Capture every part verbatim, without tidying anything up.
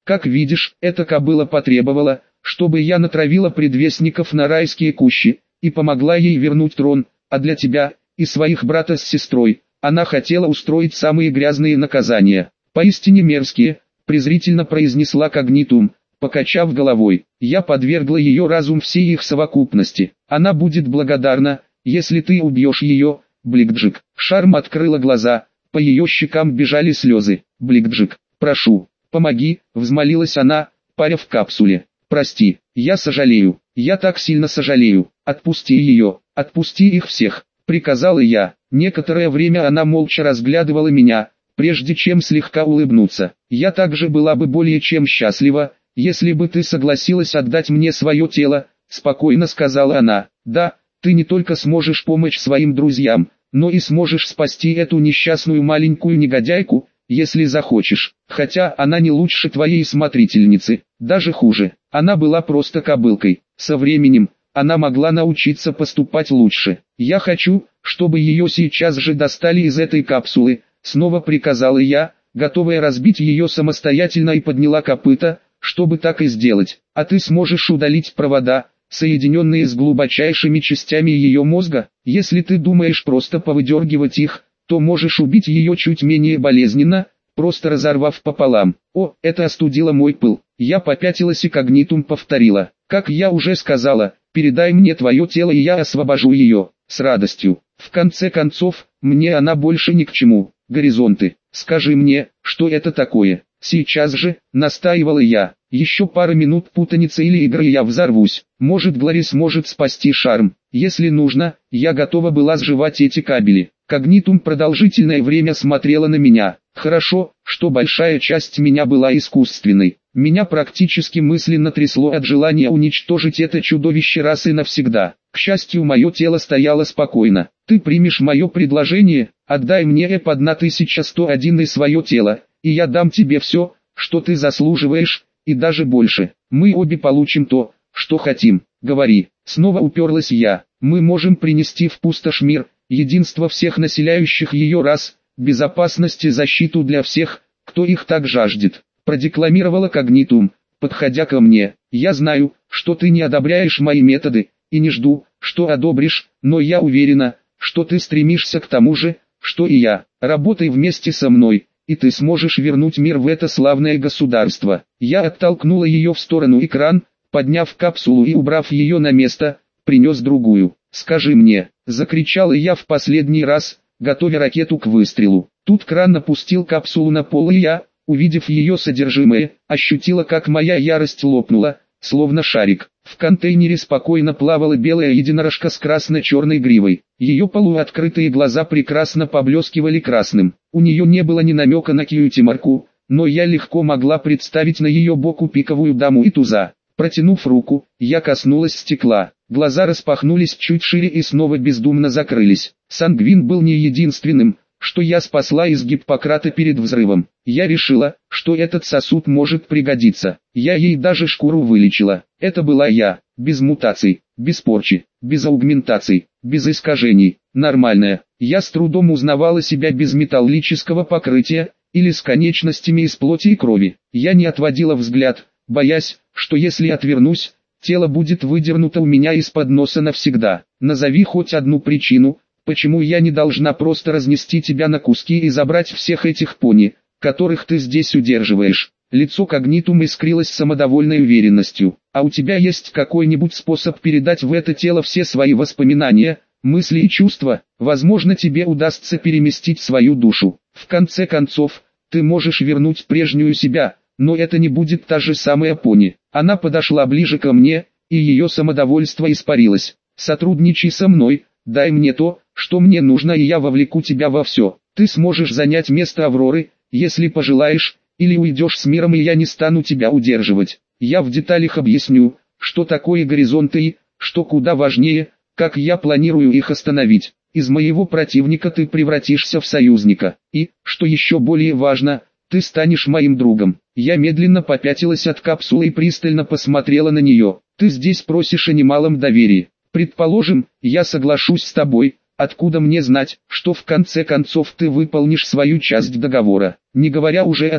Как видишь, эта кобыла потребовала, чтобы я натравила предвестников на райские кущи, и помогла ей вернуть трон, а для тебя, и своих брата с сестрой, она хотела устроить самые грязные наказания, поистине мерзкие, презрительно произнесла Когнитум, покачав головой. Я подвергла ее разум всей их совокупности, она будет благодарна, если ты убьешь ее, Бликджик. Шарм открыла глаза, по ее щекам бежали слезы. Бликджик, прошу, помоги, взмолилась она, паря в капсуле. Прости, я сожалею, я так сильно сожалею, отпусти ее, отпусти их всех, приказала я. Некоторое время она молча разглядывала меня, прежде чем слегка улыбнуться. Я также была бы более чем счастлива, если бы ты согласилась отдать мне свое тело, спокойно сказала она. Да, ты не только сможешь помочь своим друзьям, но и сможешь спасти эту несчастную маленькую негодяйку, если захочешь. Хотя она не лучше твоей смотрительницы, даже хуже. Она была просто кобылкой. Со временем, она могла научиться поступать лучше. Я хочу, чтобы ее сейчас же достали из этой капсулы, снова приказала я, готовая разбить ее самостоятельно, и подняла копыта, чтобы так и сделать. А ты сможешь удалить провода, соединенные с глубочайшими частями ее мозга. Если ты думаешь просто повыдергивать их, то можешь убить ее чуть менее болезненно, просто разорвав пополам. О, это остудило мой пыл. Я попятилась, и Когнитум повторила. Как я уже сказала, передай мне твое тело, и я освобожу ее. С радостью. В конце концов, мне она больше ни к чему. Горизонты, скажи мне, что это такое? Сейчас же, настаивала я. Еще пара минут путаницы или игры, и я взорвусь. Может, Глори сможет спасти Шарм. Если нужно, я готова была сживать эти кабели. Когнитум продолжительное время смотрела на меня. Хорошо, что большая часть меня была искусственной. Меня практически мысленно трясло от желания уничтожить это чудовище раз и навсегда. К счастью, мое тело стояло спокойно. Ты примешь мое предложение? Отдай мне эп тысяча сто один и свое тело, и я дам тебе все, что ты заслуживаешь, и даже больше. Мы обе получим то, что хотим. Говори. Снова уперлась я. Мы можем принести в пустошь мир, единство всех населяющих ее рас, безопасность и защиту для всех, кто их так жаждет. Продекламировала Когнитум, подходя ко мне. Я знаю, что ты не одобряешь мои методы, и не жду, что одобришь, но я уверена, что ты стремишься к тому же, что и я. Работай вместе со мной, и ты сможешь вернуть мир в это славное государство. Я оттолкнула ее в сторону экран, подняв капсулу и убрав ее на место, принес другую. «Скажи мне», — закричала я в последний раз, готовя ракету к выстрелу. Тут кран опустил капсулу на пол, и я, увидев ее содержимое, ощутила, как моя ярость лопнула, словно шарик. В контейнере спокойно плавала белая единорожка с красно-черной гривой. Ее полуоткрытые глаза прекрасно поблескивали красным. У нее не было ни намека на кьюти-марку, но я легко могла представить на ее боку пиковую даму и туза. Протянув руку, я коснулась стекла. Глаза распахнулись чуть шире и снова бездумно закрылись. Сангвин был не единственным, что я спасла из Гиппократа перед взрывом. Я решила, что этот сосуд может пригодиться. Я ей даже шкуру вылечила. Это была я, без мутаций, без порчи, без аугментаций, без искажений, нормальная. Я с трудом узнавала себя без металлического покрытия, или с конечностями из плоти и крови. Я не отводила взгляд, боясь, что если отвернусь, тело будет выдернуто у меня из-под носа навсегда. Назови хоть одну причину, почему я не должна просто разнести тебя на куски и забрать всех этих пони, которых ты здесь удерживаешь. Лицо Когнитум искрилось самодовольной уверенностью. А у тебя есть какой-нибудь способ передать в это тело все свои воспоминания, мысли и чувства? Возможно, тебе удастся переместить свою душу. В конце концов, ты можешь вернуть прежнюю себя, но это не будет та же самая пони. Она подошла ближе ко мне, и ее самодовольство испарилось. Сотрудничай со мной, дай мне то, что мне нужно, и я вовлеку тебя во все. Ты сможешь занять место Авроры, если пожелаешь, или уйдешь с миром, и я не стану тебя удерживать. Я в деталях объясню, что такое горизонты и, что куда важнее, как я планирую их остановить. Из моего противника ты превратишься в союзника. И, что еще более важно, ты станешь моим другом. Я медленно попятилась от капсулы и пристально посмотрела на нее. Ты здесь просишь о немалом доверии. Предположим, я соглашусь с тобой. Откуда мне знать, что в конце концов ты выполнишь свою часть договора, не говоря уже о том,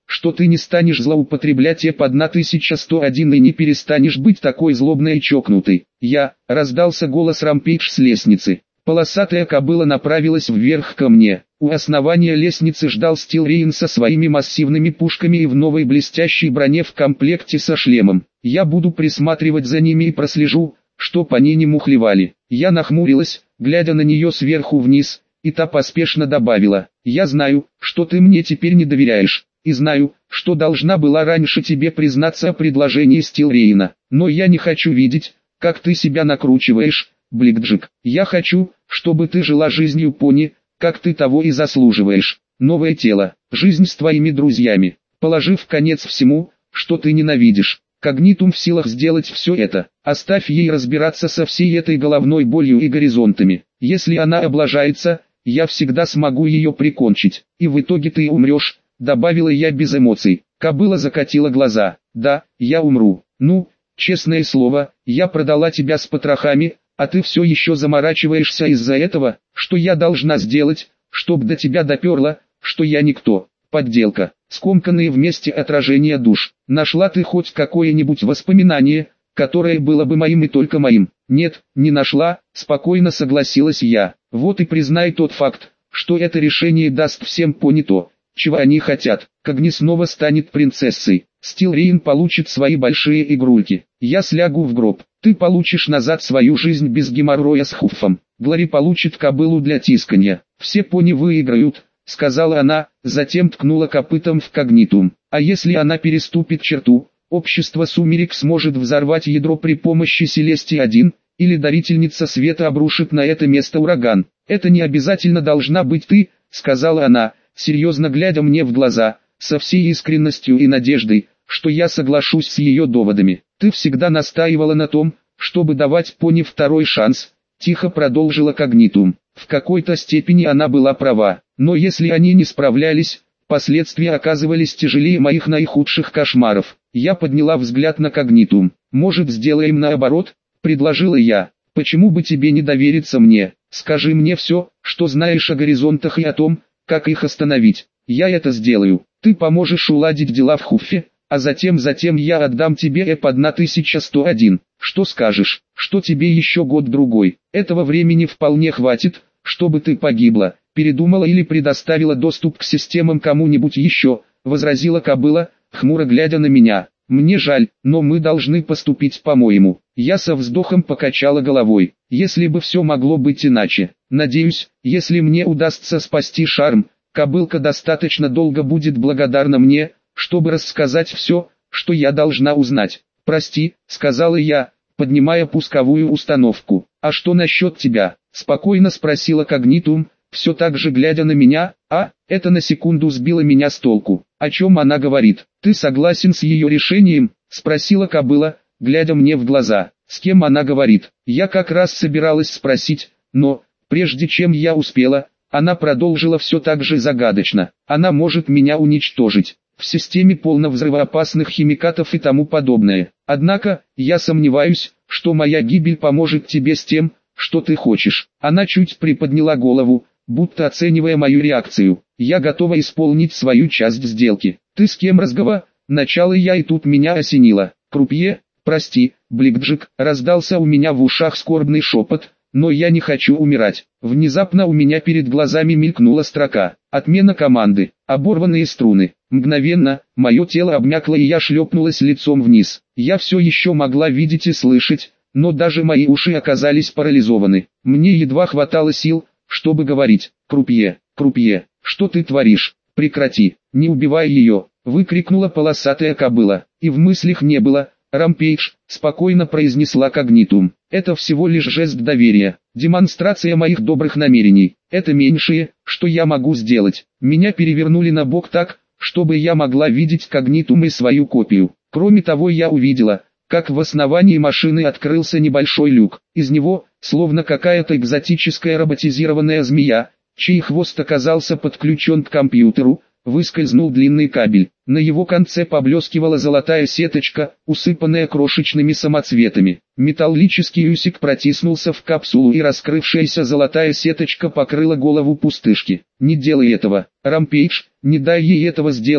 что ты не станешь злоупотреблять Эп тысяча сто один и не перестанешь быть такой злобной и чокнутой. Я, раздался голос Рампейдж с лестницы. Полосатая кобыла направилась вверх ко мне. У основания лестницы ждал Стилрейн со своими массивными пушками и в новой блестящей броне в комплекте со шлемом. Я буду присматривать за ними и прослежу, что по ней не мухлевали. Я нахмурилась, глядя на нее сверху вниз, и та поспешно добавила: «Я знаю, что ты мне теперь не доверяешь, и знаю, что должна была раньше тебе признаться о предложении Стилрейна, но я не хочу видеть, как ты себя накручиваешь, Бликджик. Я хочу, чтобы ты жила жизнью пони, как ты того и заслуживаешь. Новое тело, жизнь с твоими друзьями, положив конец всему, что ты ненавидишь. Когнитум в силах сделать все это. Оставь ей разбираться со всей этой головной болью и горизонтами. Если она облажается, я всегда смогу ее прикончить, и в итоге ты умрешь», — добавила я без эмоций. Кобыла закатила глаза. «Да, я умру. Ну, честное слово, я продала тебя с потрохами, а ты все еще заморачиваешься из-за этого, что я должна сделать, чтоб до тебя доперло, что я никто, подделка, скомканные вместе отражения душ. Нашла ты хоть какое-нибудь воспоминание, которое было бы моим и только моим?» «Нет, не нашла», — спокойно согласилась я. «Вот и признай тот факт, что это решение даст всем пони то, чего они хотят. Когни снова станет принцессой. Стилрейн получит свои большие игрульки. Я слягу в гроб. Ты получишь назад свою жизнь без геморроя с Хуффом. Глори получит кобылу для тисканья. Все пони выиграют», — сказала она, затем ткнула копытом в Когнитум. «А если она переступит черту, общество Сумерек сможет взорвать ядро при помощи Селестии один, или Дарительница Света обрушит на это место ураган. Это не обязательно должна быть ты», — сказала она, серьезно глядя мне в глаза, со всей искренностью и надеждой, что я соглашусь с ее доводами. «Ты всегда настаивала на том, чтобы давать пони второй шанс», — тихо продолжила Когнитум. В какой-то степени она была права, но если они не справлялись, последствия оказывались тяжелее моих наихудших кошмаров. Я подняла взгляд на Когнитум. «Может, сделаем наоборот?» — предложила я. «Почему бы тебе не довериться мне? Скажи мне все, что знаешь о горизонтах и о том, как их остановить. Я это сделаю. Ты поможешь уладить дела в Хуффе, а затем затем я отдам тебе Эп тысяча сто один. Что скажешь, что тебе еще год-другой? Этого времени вполне хватит, чтобы ты погибла, передумала или предоставила доступ к системам кому-нибудь еще», — возразила кобыла, хмуро глядя на меня. «Мне жаль, но мы должны поступить по-моему». Я со вздохом покачала головой. Если бы все могло быть иначе. Надеюсь, если мне удастся спасти Шарм, кобылка достаточно долго будет благодарна мне, чтобы рассказать все, что я должна узнать. «Прости», — сказала я, поднимая пусковую установку. «А что насчет тебя?» — спокойно спросила Когнитум, все так же глядя на меня. «А, это на секунду сбило меня с толку. О чем она говорит? Ты согласен с ее решением?» — спросила кобыла, глядя мне в глаза. «С кем она говорит?» Я как раз собиралась спросить, но, прежде чем я успела, она продолжила все так же загадочно. «Она может меня уничтожить. В системе полно взрывоопасных химикатов и тому подобное. Однако, я сомневаюсь, что моя гибель поможет тебе с тем, что ты хочешь». Она чуть приподняла голову, будто оценивая мою реакцию. «Я готова исполнить свою часть сделки. Ты с кем разговаривала?» Начало я, и тут меня осенило. «Крупье, прости, Бликджик», раздался у меня в ушах скорбный шепот, «но я не хочу умирать». Внезапно у меня перед глазами мелькнула строка. Отмена команды. Оборванные струны. Мгновенно, мое тело обмякло и я шлепнулась лицом вниз. Я все еще могла видеть и слышать, но даже мои уши оказались парализованы. Мне едва хватало сил, чтобы говорить. «Крупье, Крупье, что ты творишь? Прекрати, не убивай ее!» Выкрикнула полосатая кобыла. И в мыслях не было. «Рампейдж», спокойно произнесла Когнитум. «Это всего лишь жест доверия, демонстрация моих добрых намерений. Это меньшее, что я могу сделать». Меня перевернули на бок так, чтобы я могла видеть Когнитум и свою копию. Кроме того, я увидела, как в основании машины открылся небольшой люк. Из него, словно какая-то экзотическая роботизированная змея, чей хвост оказался подключен к компьютеру, выскользнул длинный кабель. На его конце поблескивала золотая сеточка, усыпанная крошечными самоцветами. Металлический усик протиснулся в капсулу, и раскрывшаяся золотая сеточка покрыла голову пустышки. «Не делай этого, Рампейдж, не дай ей этого сделать»,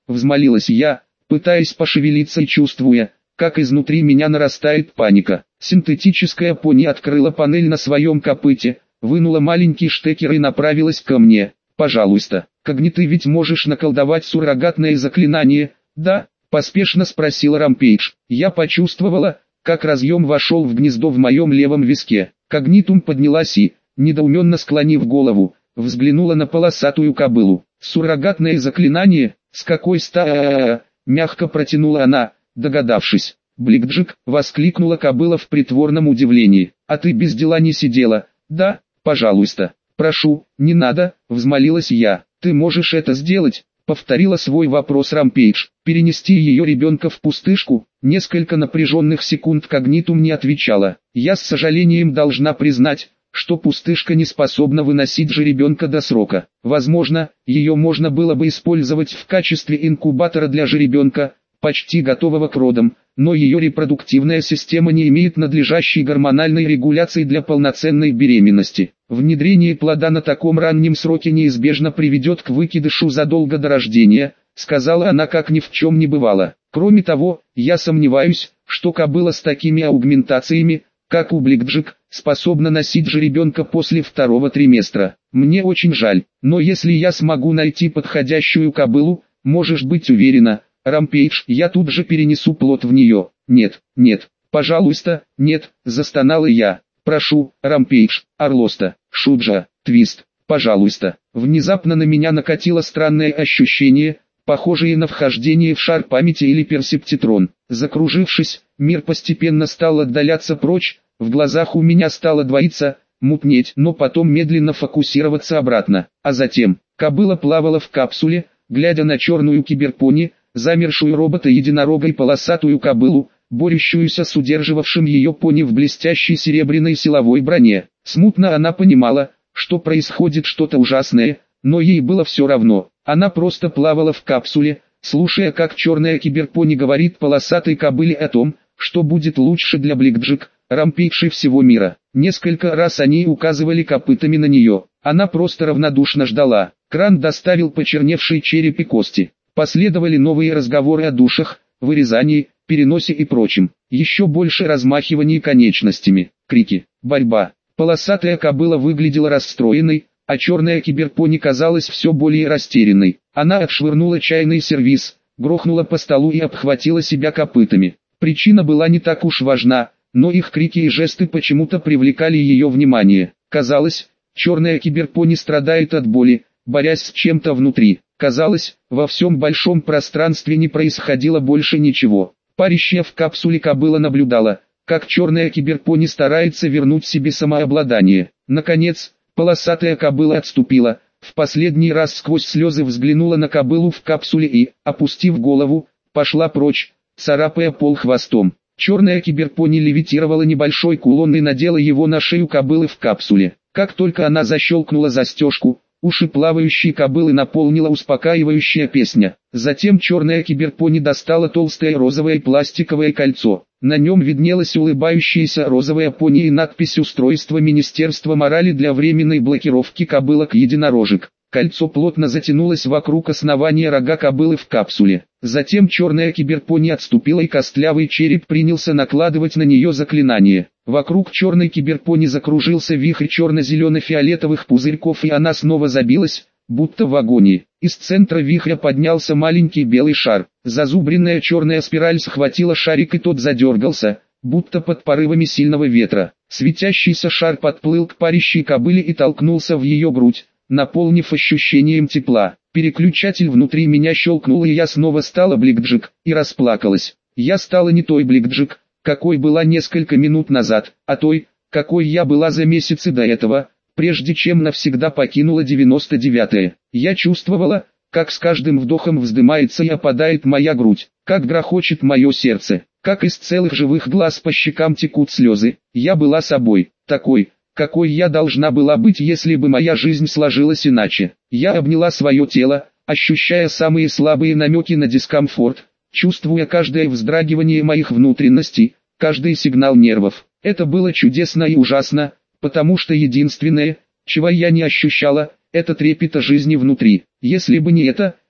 взмолилась я, пытаясь пошевелиться и чувствуя, как изнутри меня нарастает паника. Синтетическая пони открыла панель на своем копыте, вынула маленький штекер и направилась ко мне. «Пожалуйста, Когни, ты ведь можешь наколдовать суррогатное заклинание, да?» – поспешно спросила Рампейдж. Я почувствовала, как разъем вошел в гнездо в моем левом виске. Когнитум поднялась и, недоуменно склонив голову, взглянула на полосатую кобылу. «Суррогатное заклинание? С какой ста...» – мягко протянула она, догадавшись. «Бликджик!» – воскликнула кобыла в притворном удивлении. «А ты без дела не сидела, да? Пожалуйста, прошу, не надо!» – взмолилась я. «Ты можешь это сделать?» – повторила свой вопрос Рампейдж. «Перенести ее ребенка в пустышку?» Несколько напряженных секунд Когнитум не отвечала. Я с сожалением должна признать, что пустышка не способна выносить жеребенка до срока. Возможно, ее можно было бы использовать в качестве инкубатора для жеребенка, почти готового к родам, но ее репродуктивная система не имеет надлежащей гормональной регуляции для полноценной беременности. Внедрение плода на таком раннем сроке неизбежно приведет к выкидышу задолго до рождения, сказала она, как ни в чем не бывало. Кроме того, я сомневаюсь, что кобыла с такими аугментациями, как у Бликджик, способна носить жеребенка после второго триместра. Мне очень жаль, но если я смогу найти подходящую кобылу, можешь быть уверена, Рампейдж, я тут же перенесу плод в нее. Нет, нет, пожалуйста, нет, застонала я. Прошу, Рампейдж, Орлоста, Шуджа, Твист, пожалуйста. Внезапно на меня накатило странное ощущение, похожее на вхождение в шар памяти или персептитрон. Закружившись, мир постепенно стал отдаляться прочь, в глазах у меня стало двоиться, мутнеть, но потом медленно фокусироваться обратно. А затем, кобыла плавала в капсуле, глядя на черную киберпони, замершую робота-единорога и полосатую кобылу, борющуюся с удерживавшим ее пони в блестящей серебряной силовой броне. Смутно она понимала, что происходит что-то ужасное, но ей было все равно. Она просто плавала в капсуле, слушая, как черная киберпони говорит полосатой кобыле о том, что будет лучше для Бликджик, Рампейдж всего мира. Несколько раз они указывали копытами на нее. Она просто равнодушно ждала. Кран доставил почерневший череп и кости. Последовали новые разговоры о душах, вырезании, переносе и прочем. Еще больше размахиваний конечностями, крики, борьба. Полосатая кобыла выглядела расстроенной, а черная киберпони казалась все более растерянной. Она отшвырнула чайный сервиз, грохнула по столу и обхватила себя копытами. Причина была не так уж важна, но их крики и жесты почему-то привлекали ее внимание. Казалось, черная киберпони страдает от боли, борясь с чем-то внутри. Казалось, во всем большом пространстве не происходило больше ничего. Парящая в капсуле кобыла наблюдала, как черная киберпони старается вернуть себе самообладание. Наконец, полосатая кобыла отступила, в последний раз сквозь слезы взглянула на кобылу в капсуле и, опустив голову, пошла прочь, царапая пол хвостом. Черная киберпони левитировала небольшой кулон и надела его на шею кобылы в капсуле. Как только она защелкнула застежку, уши плавающей кобылы наполнила успокаивающая песня. Затем черная киберпони достала толстое розовое пластиковое кольцо. На нем виднелась улыбающаяся розовая пони и надпись «Устройство Министерства морали для временной блокировки кобылок-единорожек». Кольцо плотно затянулось вокруг основания рога кобылы в капсуле. Затем черная киберпони отступила и костлявый череп принялся накладывать на нее заклинание. Вокруг черной киберпони закружился вихрь черно-зелено-фиолетовых пузырьков, и она снова забилась, будто в агонии. Из центра вихря поднялся маленький белый шар. Зазубренная черная спираль схватила шарик, и тот задергался, будто под порывами сильного ветра. Светящийся шар подплыл к парящей кобыле и толкнулся в ее грудь, наполнив ощущением тепла. Переключатель внутри меня щелкнул, и я снова стала Бликджик, и расплакалась. Я стала не той Бликджик, какой была несколько минут назад, а той, какой я была за месяцы до этого, прежде чем навсегда покинула девяносто девятое. Я чувствовала, как с каждым вдохом вздымается и опадает моя грудь, как грохочет мое сердце, как из целых живых глаз по щекам текут слезы. Я была собой, такой, какой я должна была быть, если бы моя жизнь сложилась иначе. Я обняла свое тело, ощущая самые слабые намеки на дискомфорт, чувствуя каждое вздрагивание моих внутренностей, каждый сигнал нервов. Это было чудесно и ужасно, потому что единственное, чего я не ощущала, это трепета жизни внутри. Если бы не это,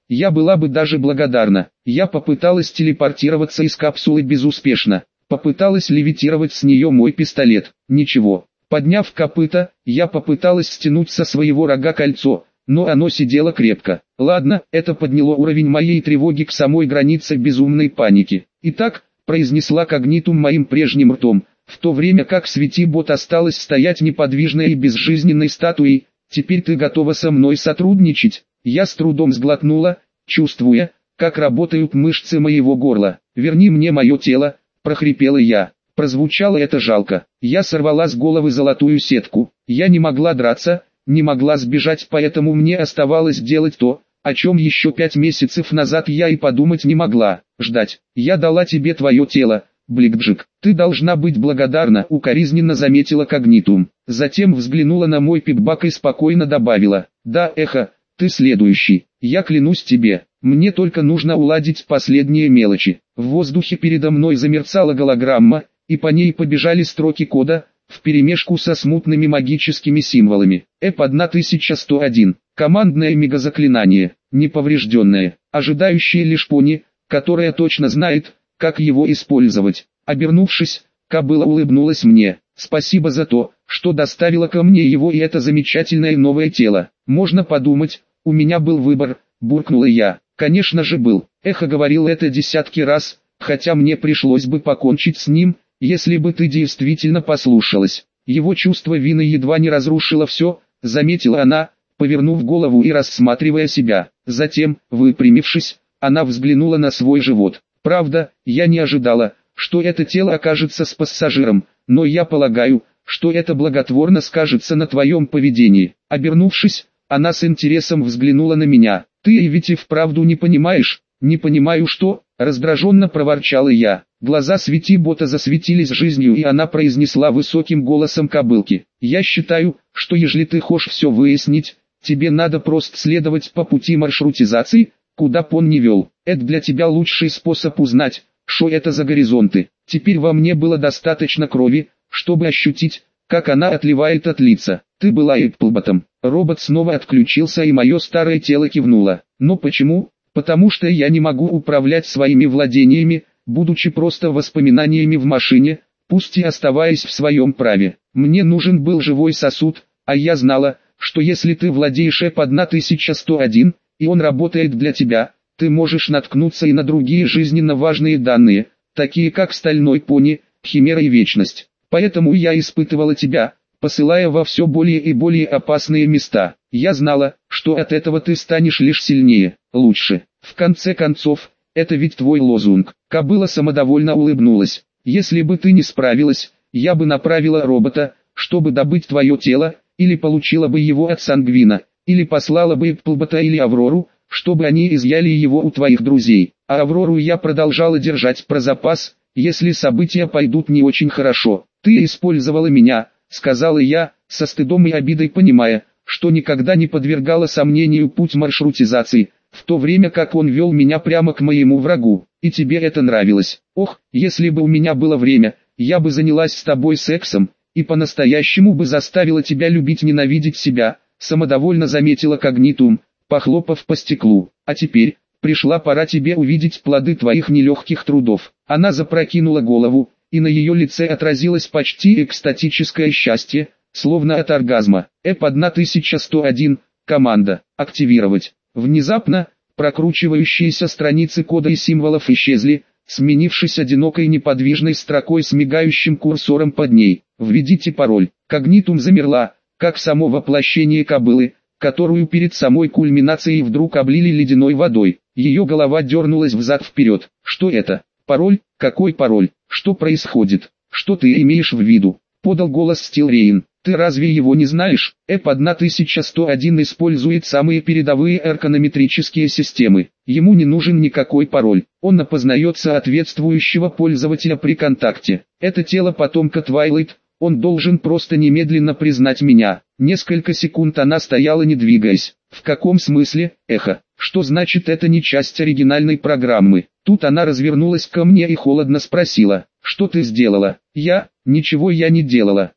я была бы даже благодарна. Я попыталась телепортироваться из капсулы безуспешно. Попыталась левитировать с нее мой пистолет. Ничего. Подняв копыта, я попыталась стянуть со своего рога кольцо, но оно сидело крепко. Ладно, это подняло уровень моей тревоги к самой границе безумной паники. Итак, произнесла Когнитум моим прежним ртом, в то время как Светибот осталась стоять неподвижной и безжизненной статуей. Теперь ты готова со мной сотрудничать? Я с трудом сглотнула, чувствуя, как работают мышцы моего горла. Верни мне мое тело, прохрипела я. Прозвучало это жалко. Я сорвала с головы золотую сетку. Я не могла драться, не могла сбежать, поэтому мне оставалось делать то, о чем еще пять месяцев назад я и подумать не могла. Ждать. Я дала тебе твое тело, Бликджик. Ты должна быть благодарна, укоризненно заметила Когнитум. Затем взглянула на мой пипбак и спокойно добавила. Да, Эхо, ты следующий. Я клянусь тебе. Мне только нужно уладить последние мелочи. В воздухе передо мной замерцала голограмма, и по ней побежали строки кода, вперемешку со смутными магическими символами. Эп тысяча сто один. Командное мегазаклинание, неповрежденное, ожидающее лишь пони, которая точно знает, как его использовать. Обернувшись, кобыла улыбнулась мне. Спасибо за то, что доставила ко мне его и это замечательное новое тело. Можно подумать, у меня был выбор, буркнула я. Конечно же был. Эхо говорил это десятки раз, хотя мне пришлось бы покончить с ним, если бы ты действительно послушалась. Его чувство вины едва не разрушило все, заметила она, повернув голову и рассматривая себя. Затем, выпрямившись, она взглянула на свой живот. Правда, я не ожидала, что это тело окажется с пассажиром, но я полагаю, что это благотворно скажется на твоем поведении. Обернувшись, она с интересом взглянула на меня. Ты ведь и вправду не понимаешь? Не понимаю что? Раздраженно проворчала я. Глаза Светибота засветились жизнью, и она произнесла высоким голосом кобылки. Я считаю, что если ты хочешь все выяснить, тебе надо просто следовать по пути маршрутизации, куда б он ни вел. Это для тебя лучший способ узнать, что это за горизонты. Теперь во мне было достаточно крови, чтобы ощутить, как она отливает от лица. Ты была Эпплботом. Робот снова отключился, и мое старое тело кивнуло. Но почему? Потому что я не могу управлять своими владениями, будучи просто воспоминаниями в машине, пусть и оставаясь в своем праве. Мне нужен был живой сосуд, а я знала, что если ты владеешь Эп тысяча сто один, и он работает для тебя, ты можешь наткнуться и на другие жизненно важные данные, такие как стальной пони, химера и вечность. Поэтому я испытывала тебя, посылая во все более и более опасные места. Я знала, что от этого ты станешь лишь сильнее, лучше. В конце концов, это ведь твой лозунг. Кобыла самодовольно улыбнулась. Если бы ты не справилась, я бы направила робота, чтобы добыть твое тело, или получила бы его от Сангвина, или послала бы Эпплбота или Аврору, чтобы они изъяли его у твоих друзей. А Аврору я продолжала держать про запас, если события пойдут не очень хорошо. Ты использовала меня, сказала я, со стыдом и обидой понимая, что никогда не подвергала сомнению путь маршрутизации, в то время как он вел меня прямо к моему врагу, и тебе это нравилось. Ох, если бы у меня было время, я бы занялась с тобой сексом, и по-настоящему бы заставила тебя любить ненавидеть себя, самодовольно заметила Когнитум, похлопав по стеклу. А теперь, пришла пора тебе увидеть плоды твоих нелегких трудов. Она запрокинула голову, и на ее лице отразилось почти экстатическое счастье, словно от оргазма. Эп тысяча сто один, команда, активировать. Внезапно, прокручивающиеся страницы кода и символов исчезли, сменившись одинокой неподвижной строкой с мигающим курсором под ней. Введите пароль. Когнитум замерла, как само воплощение кобылы, которую перед самой кульминацией вдруг облили ледяной водой. Ее голова дернулась взад-вперед. Что это? Пароль? Какой пароль? Что происходит? Что ты имеешь в виду? Подал голос Стилрейн. Ты разве его не знаешь? Эп тысяча сто один использует самые передовые эргонометрические системы. Ему не нужен никакой пароль. Он опознает соответствующего пользователя при контакте. Это тело потомка Твайлайт. Он должен просто немедленно признать меня. Несколько секунд она стояла, не двигаясь. В каком смысле, Эхо? Что значит это не часть оригинальной программы? Тут она развернулась ко мне и холодно спросила. Что ты сделала? Я? Ничего я не делала.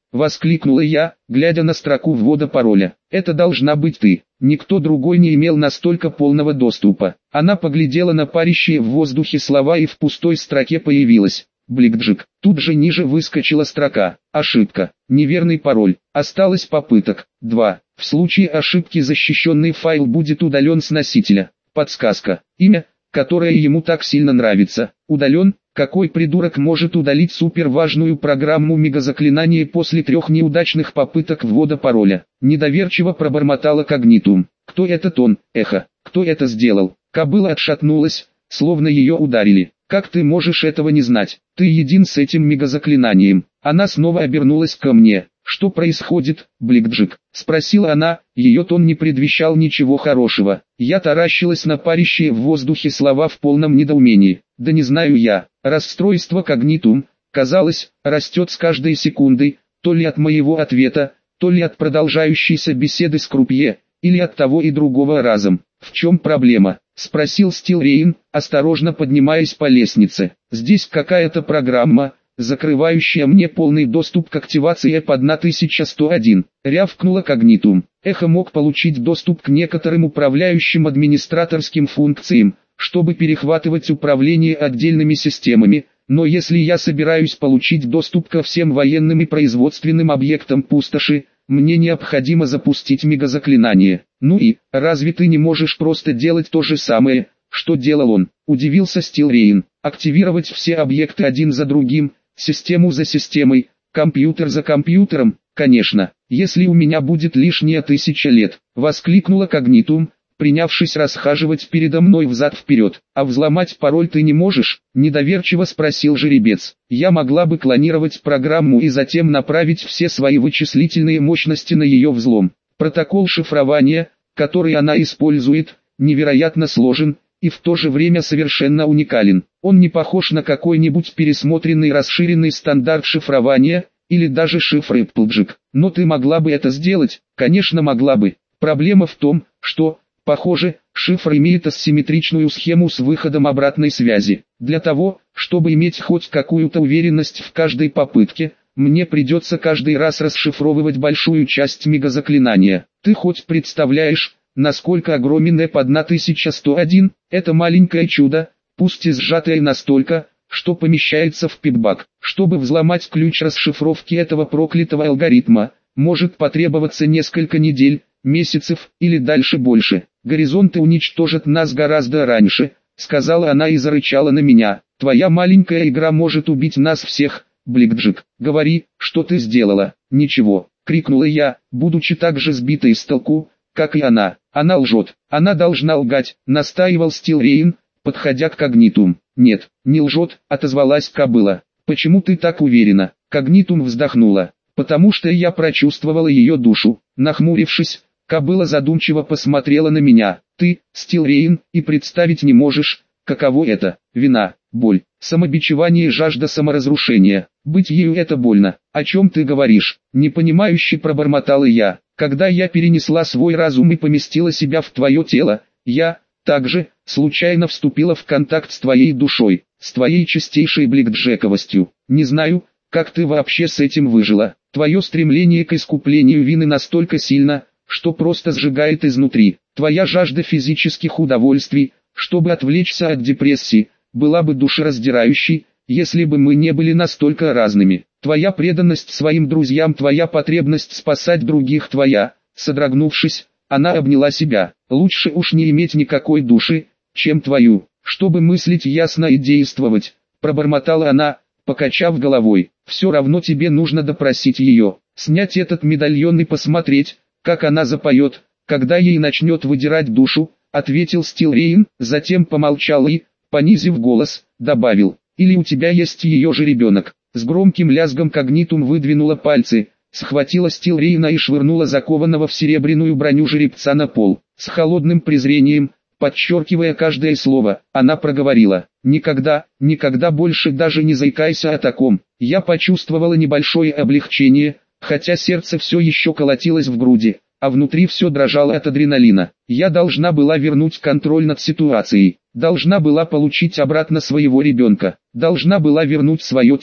воскликнула я, глядя на строку ввода пароля. Это должна быть ты. Никто другой не имел настолько полного доступа. Она поглядела на парящие в воздухе слова и в пустой строке появилась «Бликджик». Тут же ниже выскочила строка «Ошибка. Неверный пароль. Осталось попыток. два. В случае ошибки защищенный файл будет удален с носителя». Подсказка. Имя, которое ему так сильно нравится. Удален. Какой придурок может удалить суперважную программу мегазаклинания после трех неудачных попыток ввода пароля? Недоверчиво пробормотала Когнитум. Кто этот он, эхо? Кто это сделал? Кобыла отшатнулась, словно ее ударили. Как ты можешь этого не знать? Ты един с этим мегазаклинанием. Она снова обернулась ко мне. Что происходит, Бликджик? Спросила она, ее тон не предвещал ничего хорошего. Я таращилась на парящие в воздухе слова в полном недоумении. Да не знаю я. Расстройство Когнитум, казалось, растет с каждой секундой, то ли от моего ответа, то ли от продолжающейся беседы с крупье, или от того и другого разом. В чем проблема? Спросил Стилрейн, осторожно поднимаясь по лестнице. Здесь какая-то программа, закрывающая мне полный доступ к активации и пи одиннадцать сто один. Рявкнула Когнитум. Эхо мог получить доступ к некоторым управляющим администраторским функциям, чтобы перехватывать управление отдельными системами, но если я собираюсь получить доступ ко всем военным и производственным объектам пустоши, мне необходимо запустить мегазаклинание. Ну и, разве ты не можешь просто делать то же самое, что делал он? Удивился Стилрейн. Активировать все объекты один за другим, систему за системой, компьютер за компьютером? Конечно, если у меня будет лишняя тысяча лет, воскликнула Когнитум, принявшись расхаживать передо мной взад-вперед. А взломать пароль ты не можешь? Недоверчиво спросил жеребец. Я могла бы клонировать программу и затем направить все свои вычислительные мощности на ее взлом. Протокол шифрования, который она использует, невероятно сложен, и в то же время совершенно уникален. Он не похож на какой-нибудь пересмотренный расширенный стандарт шифрования, или даже шифр Эпплджик. Но ты могла бы это сделать? Конечно могла бы. Проблема в том, что, похоже, шифр имеет асимметричную схему с выходом обратной связи. Для того, чтобы иметь хоть какую-то уверенность в каждой попытке, мне придется каждый раз расшифровывать большую часть мегазаклинания. Ты хоть представляешь, насколько огромен и пи одиннадцать сто один? Это маленькое чудо, пусть и сжатое настолько, что помещается в пипбак. Чтобы взломать ключ расшифровки этого проклятого алгоритма, может потребоваться несколько недель, месяцев или дальше больше. Горизонты уничтожат нас гораздо раньше, сказала она и зарычала на меня. Твоя маленькая игра может убить нас всех, Бликджик. Говори, что ты сделала. Ничего, крикнула я, будучи так же сбитой с толку, как и она. Она лжет. Она должна лгать, настаивал Стилрейн, подходя к Когнитум. Нет, не лжет, отозвалась кобыла. Почему ты так уверена? Когнитум вздохнула. Потому что я прочувствовала ее душу. Нахмурившись, кобыла задумчиво посмотрела на меня. Ты, Стилрейн, и представить не можешь, каково это. Вина, боль, самобичевание и жажда саморазрушения. Быть ею это больно. О чем ты говоришь? Непонимающе пробормотала я. Когда я перенесла свой разум и поместила себя в твое тело, я, также, случайно вступила в контакт с твоей душой, с твоей чистейшей бликджековостью. Не знаю, как ты вообще с этим выжила. Твое стремление к искуплению вины настолько сильно, что просто сжигает изнутри. Твоя жажда физических удовольствий, чтобы отвлечься от депрессии, была бы душераздирающей, если бы мы не были настолько разными. Твоя преданность своим друзьям, твоя потребность спасать других, твоя, содрогнувшись, она обняла себя. Лучше уж не иметь никакой души, чем твою, чтобы мыслить ясно и действовать, пробормотала она, покачав головой. Все равно тебе нужно допросить ее, снять этот медальон и посмотреть, как она запоет, когда ей начнет выдирать душу, ответил Стилрейн, затем помолчал и, понизив голос, добавил, или у тебя есть ее же ребенок. С громким лязгом Когнитум выдвинула пальцы, схватила Стилрейна и швырнула закованного в серебряную броню жеребца на пол. С холодным презрением, подчеркивая каждое слово, она проговорила, «Никогда, никогда больше даже не заикайся о таком». Я почувствовала небольшое облегчение, хотя сердце все еще колотилось в груди, а внутри все дрожало от адреналина. Я должна была вернуть контроль над ситуацией, должна была получить обратно своего ребенка, должна была вернуть свое тело.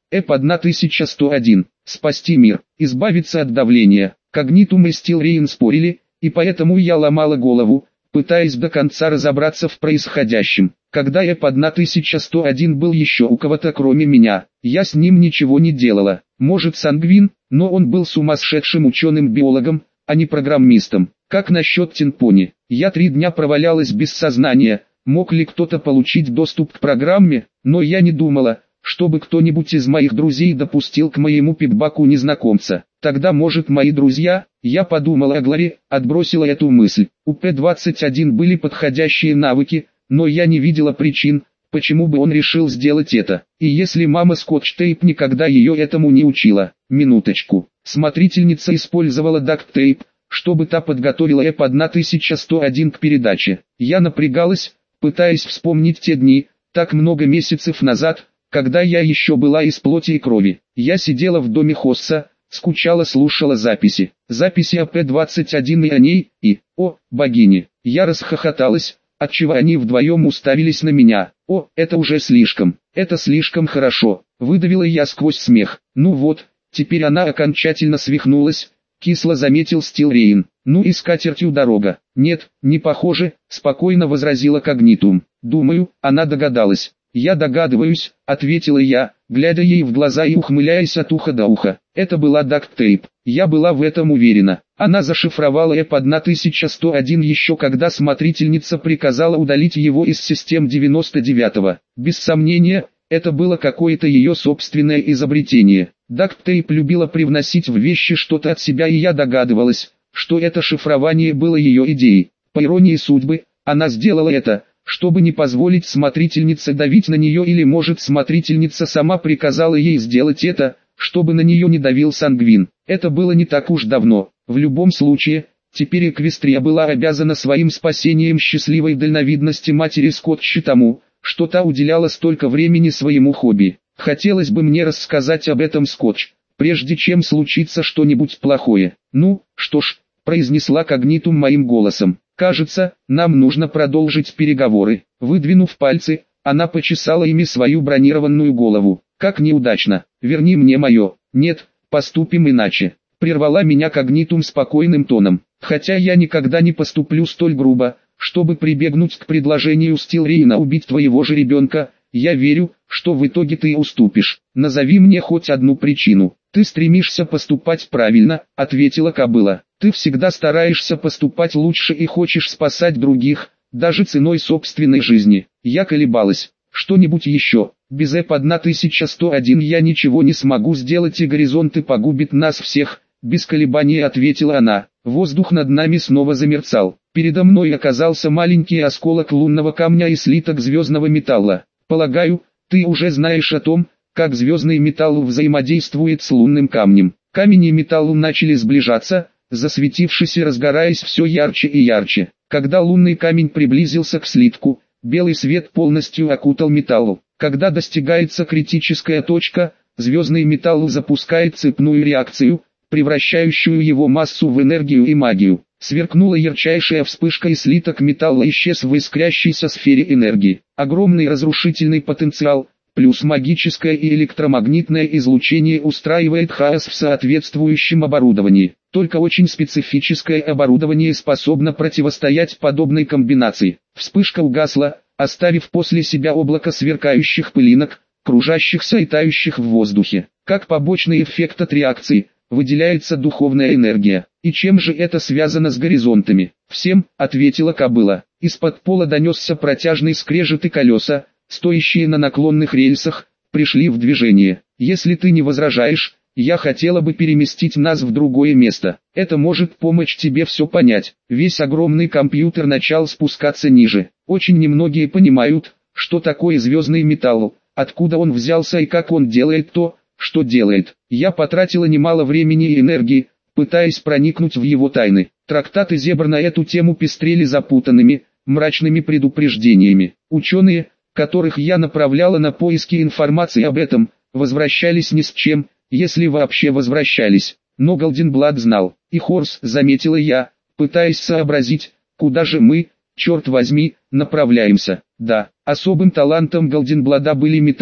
Эп тысяча сто один. Спасти мир, избавиться от давления. Когнитум и Стилрейн спорили, и поэтому я ломала голову, пытаясь до конца разобраться в происходящем. Когда Эп тысяча сто один был еще у кого-то кроме меня, я с ним ничего не делала. Может, Сангвин, но он был сумасшедшим ученым-биологом, а не программистом. Как насчет Тинпони? Я три дня провалялась без сознания, мог ли кто-то получить доступ к программе, но я не думала, чтобы кто-нибудь из моих друзей допустил к моему пикбаку незнакомца. Тогда, может, мои друзья, я подумала о Глоре, отбросила эту мысль. У Пэ двадцать один были подходящие навыки, но я не видела причин, почему бы он решил сделать это. И если мама Скотч-тейп никогда ее этому не учила. Минуточку. Смотрительница использовала дакт-тейп, чтобы та подготовила Эп тысяча сто один к передаче. Я напрягалась, пытаясь вспомнить те дни, так много месяцев назад, когда я еще была из плоти и крови. Я сидела в доме Хосса, скучала, слушала записи. Записи о Пэ двадцать один и о ней, и, о, богини. Я расхохоталась, отчего они вдвоем уставились на меня. О, это уже слишком, это слишком хорошо, выдавила я сквозь смех. Ну вот, теперь она окончательно свихнулась, кисло заметил Стилрейн. Ну и с катертью дорога. Нет, не похоже, спокойно возразила Когнитум. Думаю, она догадалась. «Я догадываюсь», — ответила я, глядя ей в глаза и ухмыляясь от уха до уха. Это была дакт-тейп. Я была в этом уверена. Она зашифровала Эп тысяча сто один еще когда смотрительница приказала удалить его из систем девяносто девятого. Без сомнения, это было какое-то ее собственное изобретение. Дакт-тейп любила привносить в вещи что-то от себя, и я догадывалась, что это шифрование было ее идеей. По иронии судьбы, она сделала это, чтобы не позволить смотрительнице давить на нее, или может смотрительница сама приказала ей сделать это, чтобы на нее не давил Сангвин. Это было не так уж давно. В любом случае, теперь Эквестрия была обязана своим спасением счастливой дальновидности матери Скотча тому, что та уделяла столько времени своему хобби. Хотелось бы мне рассказать об этом, Скотч, прежде чем случится что-нибудь плохое. Ну, что ж, произнесла Когнитум моим голосом. Кажется, нам нужно продолжить переговоры. Выдвинув пальцы, она почесала ими свою бронированную голову. Как неудачно. Верни мне мое. Нет, поступим иначе. Прервала меня Когнитум спокойным тоном. Хотя я никогда не поступлю столь грубо, чтобы прибегнуть к предложению Стилрейна убить твоего же ребенка, я верю, что в итоге ты уступишь. Назови мне хоть одну причину. Ты стремишься поступать правильно, ответила кобыла. Ты всегда стараешься поступать лучше и хочешь спасать других, даже ценой собственной жизни. Я колебалась. Что-нибудь еще? Без Эп тысяча сто один я ничего не смогу сделать, и горизонты погубит нас всех. Без колебаний ответила она. Воздух над нами снова замерцал. Передо мной оказался маленький осколок лунного камня и слиток звездного металла. Полагаю, ты уже знаешь о том, как звездный металл взаимодействует с лунным камнем. Камень и металл начали сближаться, засветившись и разгораясь все ярче и ярче. Когда лунный камень приблизился к слитку, белый свет полностью окутал металл. Когда достигается критическая точка, звездный металл запускает цепную реакцию, превращающую его массу в энергию и магию. Сверкнула ярчайшая вспышка, и слиток металла исчез в искрящейся сфере энергии. Огромный разрушительный потенциал, плюс магическое и электромагнитное излучение устраивает хаос в соответствующем оборудовании. Только очень специфическое оборудование способно противостоять подобной комбинации. Вспышка угасла, оставив после себя облако сверкающих пылинок, кружащихся и тающих в воздухе. Как побочный эффект от реакции, выделяется духовная энергия. И чем же это связано с горизонтами? Всем, ответила кобыла. Из-под пола донесся протяжный скрежет, и колеса, стоящие на наклонных рельсах, пришли в движение. Если ты не возражаешь, я хотела бы переместить нас в другое место. Это может помочь тебе все понять. Весь огромный компьютер начал спускаться ниже. Очень немногие понимают, что такое звездный металл, откуда он взялся и как он делает то, что делает. Я потратила немало времени и энергии, пытаясь проникнуть в его тайны. Трактаты Зебр на эту тему пестрели запутанными, мрачными предупреждениями. Ученые, которых я направляла на поиски информации об этом, возвращались ни с чем, если вообще возвращались. Но Голденблад знал. И Хорс, заметила я, пытаясь сообразить, куда же мы, черт возьми, направляемся. Да, особым талантом Голденблада были металлы.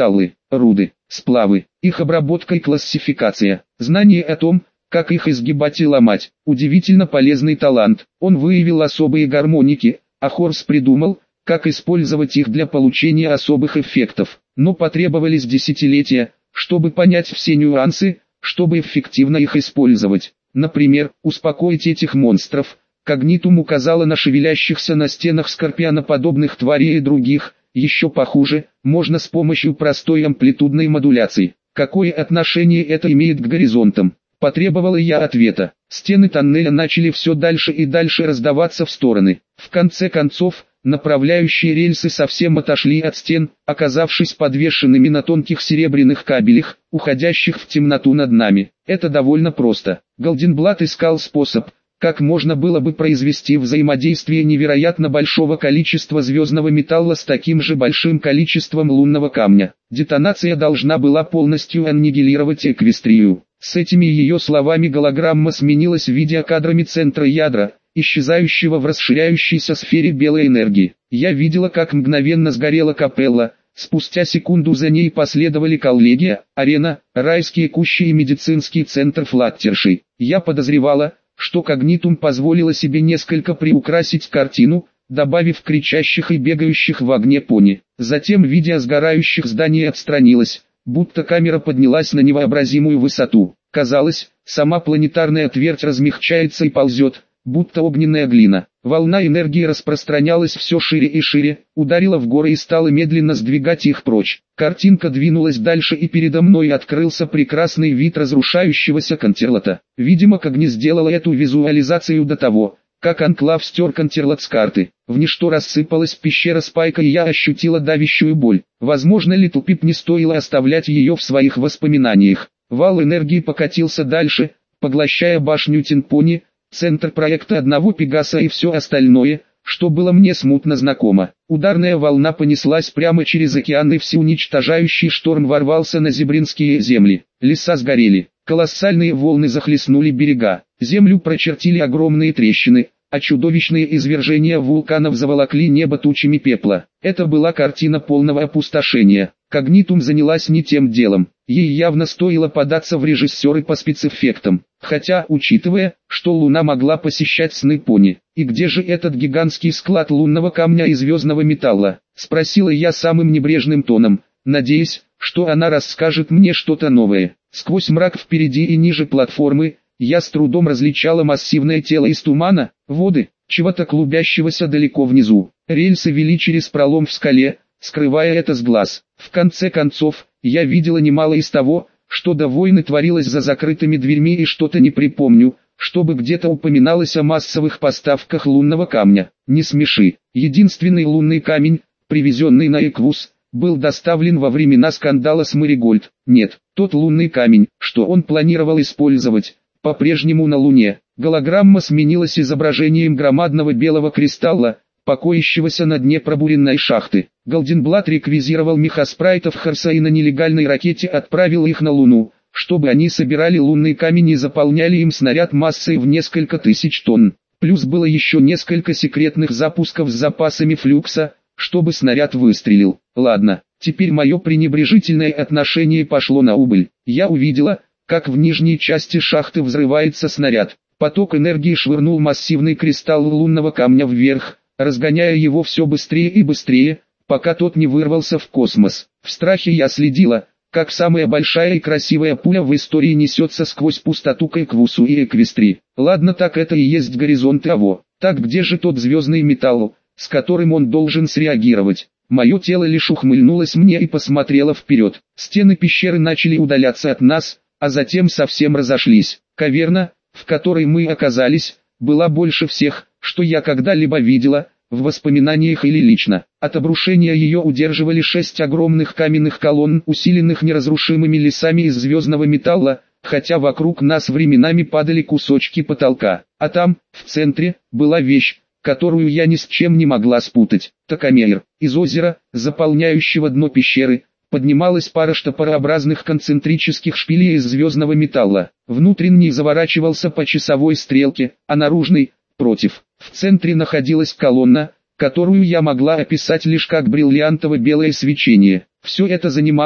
руды, сплавы, их обработка и классификация, знание о том, как их изгибать и ломать. Удивительно полезный талант. Он выявил особые гармоники, а Хорс придумал, как использовать их для получения особых эффектов. Но потребовались десятилетия, чтобы понять все нюансы, чтобы эффективно их использовать. Например, успокоить этих монстров. Когнитум указала на шевелящихся на стенах скорпионоподобных тварей и других, еще похуже, можно с помощью простой амплитудной модуляции. Какое отношение это имеет к горизонтам? Потребовала я ответа. Стены тоннеля начали все дальше и дальше раздаваться в стороны. В конце концов, направляющие рельсы совсем отошли от стен, оказавшись подвешенными на тонких серебряных кабелях, уходящих в темноту над нами. Это довольно просто. Голденблат искал способ, как можно было бы произвести взаимодействие невероятно большого количества звездного металла с таким же большим количеством лунного камня. Детонация должна была полностью аннигилировать Эквестрию. С этими ее словами голограмма сменилась видеокадрами центра ядра, исчезающего в расширяющейся сфере белой энергии. Я видела, как мгновенно сгорела капелла, спустя секунду за ней последовали коллегия, арена, райские кущи и медицинский центр Флаттерши. Я подозревала, что Когнитум позволила себе несколько приукрасить картину, добавив кричащих и бегающих в огне пони. Затем видео сгорающих зданий отстранилось, будто камера поднялась на невообразимую высоту. Казалось, сама планетарная твердь размягчается и ползет, будто огненная глина. Волна энергии распространялась все шире и шире, ударила в горы и стала медленно сдвигать их прочь. Картинка двинулась дальше, и передо мной открылся прекрасный вид разрушающегося Контерлота. Видимо, Когни сделала эту визуализацию до того, как Анклав стер Контерлот с карты. В ничто рассыпалась пещера Спайка, и я ощутила давящую боль. Возможно ли Тупип не стоило оставлять ее в своих воспоминаниях? Вал энергии покатился дальше, поглощая башню Тинпони, центр проекта одного Пегаса и все остальное, что было мне смутно знакомо. Ударная волна понеслась прямо через океан, и всеуничтожающий шторм ворвался на зебринские земли. Леса сгорели, колоссальные волны захлестнули берега, землю прочертили огромные трещины, а чудовищные извержения вулканов заволокли небо тучами пепла. Это была картина полного опустошения. Когнитум занялась не тем делом. Ей явно стоило податься в режиссеры по спецэффектам. Хотя, учитывая, что Луна могла посещать сны пони, и где же этот гигантский склад лунного камня и звездного металла, спросила я самым небрежным тоном, надеясь, что она расскажет мне что-то новое. Сквозь мрак впереди и ниже платформы, я с трудом различала массивное тело из тумана, воды, чего-то клубящегося далеко внизу. Рельсы вели через пролом в скале, скрывая это с глаз. В конце концов, я видела немало из того, что до войны творилось за закрытыми дверьми, и что-то не припомню, чтобы где-то упоминалось о массовых поставках лунного камня. Не смеши. Единственный лунный камень, привезенный на Эквус, был доставлен во времена скандала с Мэригольд. Нет, тот лунный камень, что он планировал использовать, по-прежнему на Луне. Голограмма сменилась изображением громадного белого кристалла, покоящегося на дне пробуренной шахты. Голденблат реквизировал мехаспрайтов Хорса и на нелегальной ракете отправил их на Луну, чтобы они собирали лунный камень и заполняли им снаряд массой в несколько тысяч тонн. Плюс было еще несколько секретных запусков с запасами флюкса, чтобы снаряд выстрелил. Ладно, теперь мое пренебрежительное отношение пошло на убыль. Я увидела, как в нижней части шахты взрывается снаряд. Поток энергии швырнул массивный кристалл лунного камня вверх, разгоняя его все быстрее и быстрее, пока тот не вырвался в космос. В страхе я следила, как самая большая и красивая пуля в истории несется сквозь пустоту к Эквусу и Эквестрии. Ладно, так это и есть горизонт Аво. Так где же тот звездный металл, с которым он должен среагировать? Мое тело лишь ухмыльнулось мне и посмотрело вперед. Стены пещеры начали удаляться от нас, а затем совсем разошлись. Каверна, в которой мы оказались, была больше всех, что я когда-либо видела, в воспоминаниях или лично. От обрушения ее удерживали шесть огромных каменных колонн, усиленных неразрушимыми лесами из звездного металла, хотя вокруг нас временами падали кусочки потолка. А там, в центре, была вещь, которую я ни с чем не могла спутать. Такомейр. Из озера, заполняющего дно пещеры, поднималась пара штопорообразных концентрических шпилей из звездного металла. Внутренний заворачивался по часовой стрелке, а наружный – против. В центре находилась колонна, которую я могла описать лишь как бриллиантово-белое свечение. Все это занимало,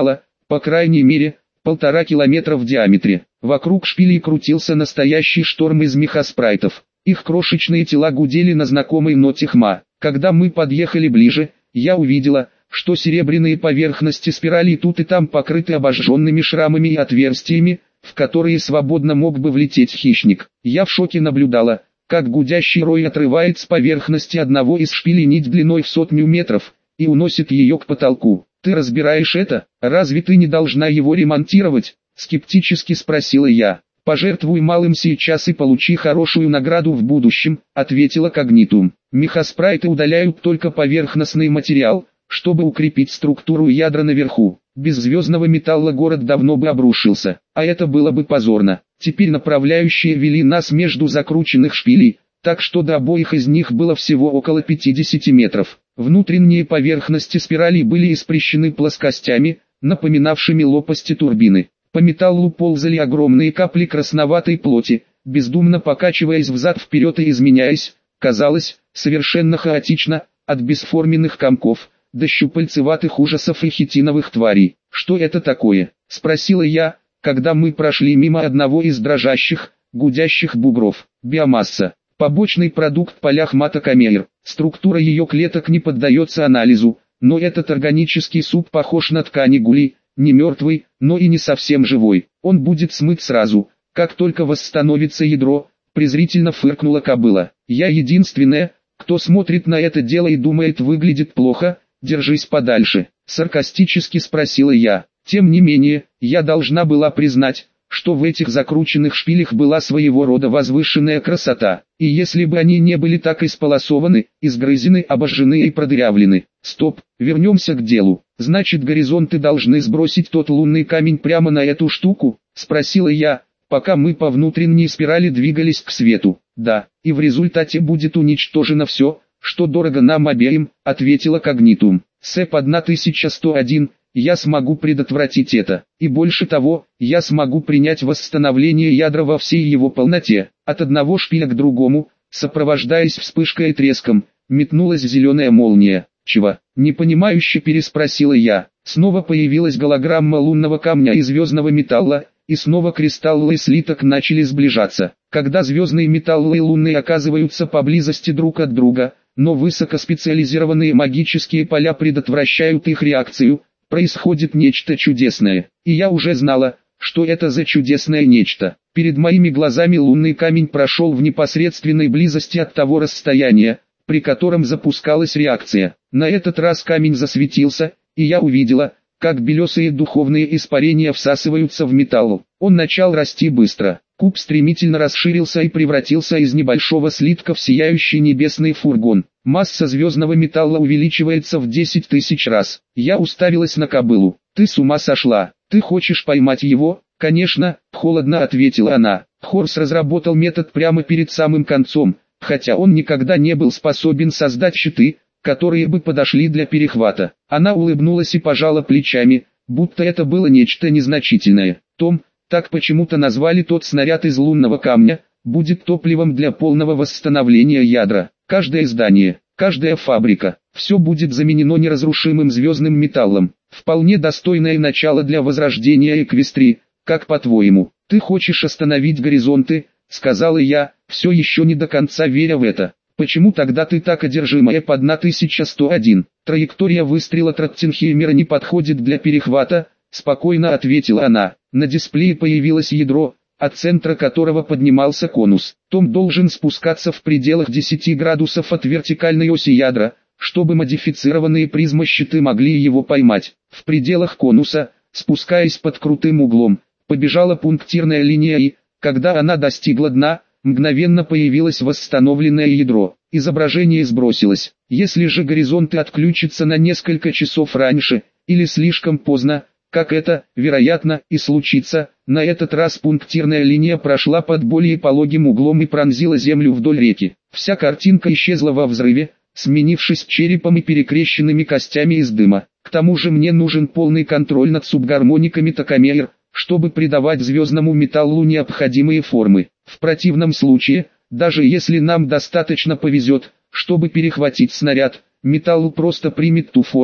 по крайней мере, полтора километра в диаметре. Вокруг шпилей крутился настоящий шторм из мехаспрайтов. Их крошечные тела гудели на знакомой ноте хма. Когда мы подъехали ближе, я увидела, что серебряные поверхности спиралей тут и там покрыты обожженными шрамами и отверстиями, в которые свободно мог бы влететь хищник. Я в шоке наблюдала, как гудящий рой отрывает с поверхности одного из шпилей нить длиной в сотню метров и уносит ее к потолку. «Ты разбираешь это? Разве ты не должна его ремонтировать?» — скептически спросила я. «Пожертвуй малым сейчас и получи хорошую награду в будущем», — ответила Когнитум. «Мехаспрайты удаляют только поверхностный материал, чтобы укрепить структуру ядра наверху. Без звездного металла город давно бы обрушился, а это было бы позорно. Теперь направляющие вели нас между закрученных шпилей, так что до обоих из них было всего около пятидесяти метров. Внутренние поверхности спиралей были испрещены плоскостями, напоминавшими лопасти турбины. По металлу ползали огромные капли красноватой плоти, бездумно покачиваясь взад-вперед и изменяясь, казалось, совершенно хаотично, от бесформенных комков до щупальцеватых ужасов и хитиновых тварей. «Что это такое?» — спросила я, когда мы прошли мимо одного из дрожащих, гудящих бугров. «Биомасса. Побочный продукт поля хматокамеир. Структура ее клеток не поддается анализу, но этот органический суп похож на ткани гули, не мертвый, но и не совсем живой. Он будет смыт сразу, как только восстановится ядро», — презрительно фыркнула кобыла. «Я единственная, кто смотрит на это дело и думает, выглядит плохо, держись подальше», — саркастически спросила я. Тем не менее, я должна была признать, что в этих закрученных шпилях была своего рода возвышенная красота, и если бы они не были так исполосованы, изгрызены, обожжены и продырявлены. «Стоп, вернемся к делу. Значит, горизонты должны сбросить тот лунный камень прямо на эту штуку?» — спросила я, пока мы по внутренней спирали двигались к свету. «Да, и в результате будет уничтожено все, что дорого нам обеим», — ответила Когнитум. «Сэп тысяча сто один, я смогу предотвратить это, и больше того, я смогу принять восстановление ядра во всей его полноте». От одного шпиля к другому, сопровождаясь вспышкой и треском, метнулась зеленая молния. «Чего?» — непонимающе переспросила я. Снова появилась голограмма лунного камня и звездного металла, и снова кристаллы и слиток начали сближаться. Когда звездные металлы и лунные оказываются поблизости друг от друга, но высокоспециализированные магические поля предотвращают их реакцию, происходит нечто чудесное. И я уже знала, что это за чудесное нечто. Перед моими глазами лунный камень прошел в непосредственной близости от того расстояния, при котором запускалась реакция. На этот раз камень засветился, и я увидела, как белесые духовные испарения всасываются в металл. Он начал расти быстро. Куб стремительно расширился и превратился из небольшого слитка в сияющий небесный фургон. Масса звездного металла увеличивается в десять тысяч раз. Я уставилась на кобылу. «Ты с ума сошла? Ты хочешь поймать его?» «Конечно», — холодно ответила она. Хорс разработал метод прямо перед самым концом, хотя он никогда не был способен создать щиты, которые бы подошли для перехвата. Она улыбнулась и пожала плечами, будто это было нечто незначительное. «Том, так почему-то назвали тот снаряд из лунного камня, будет топливом для полного восстановления ядра. Каждое здание, каждая фабрика, все будет заменено неразрушимым звездным металлом. Вполне достойное начало для возрождения Эквестрии, как по-твоему?» «Ты хочешь остановить горизонты?» — сказала я, все еще не до конца веря в это. «Почему тогда ты так одержимая под тысяча сто один? Траектория выстрела Траттенхеймера не подходит для перехвата», — спокойно ответила она. На дисплее появилось ядро, от центра которого поднимался конус. Том должен спускаться в пределах десяти градусов от вертикальной оси ядра, чтобы модифицированные призмощиты могли его поймать. В пределах конуса, спускаясь под крутым углом, побежала пунктирная линия и, когда она достигла дна, мгновенно появилось восстановленное ядро. Изображение сбросилось. Если же горизонты отключатся на несколько часов раньше, или слишком поздно, как это, вероятно, и случится, на этот раз пунктирная линия прошла под более пологим углом и пронзила землю вдоль реки. Вся картинка исчезла во взрыве, сменившись черепом и перекрещенными костями из дыма. К тому же мне нужен полный контроль над субгармониками токамеир, чтобы придавать звездному металлу необходимые формы. В противном случае, даже если нам достаточно повезет, чтобы перехватить снаряд, металл просто примет ту форму,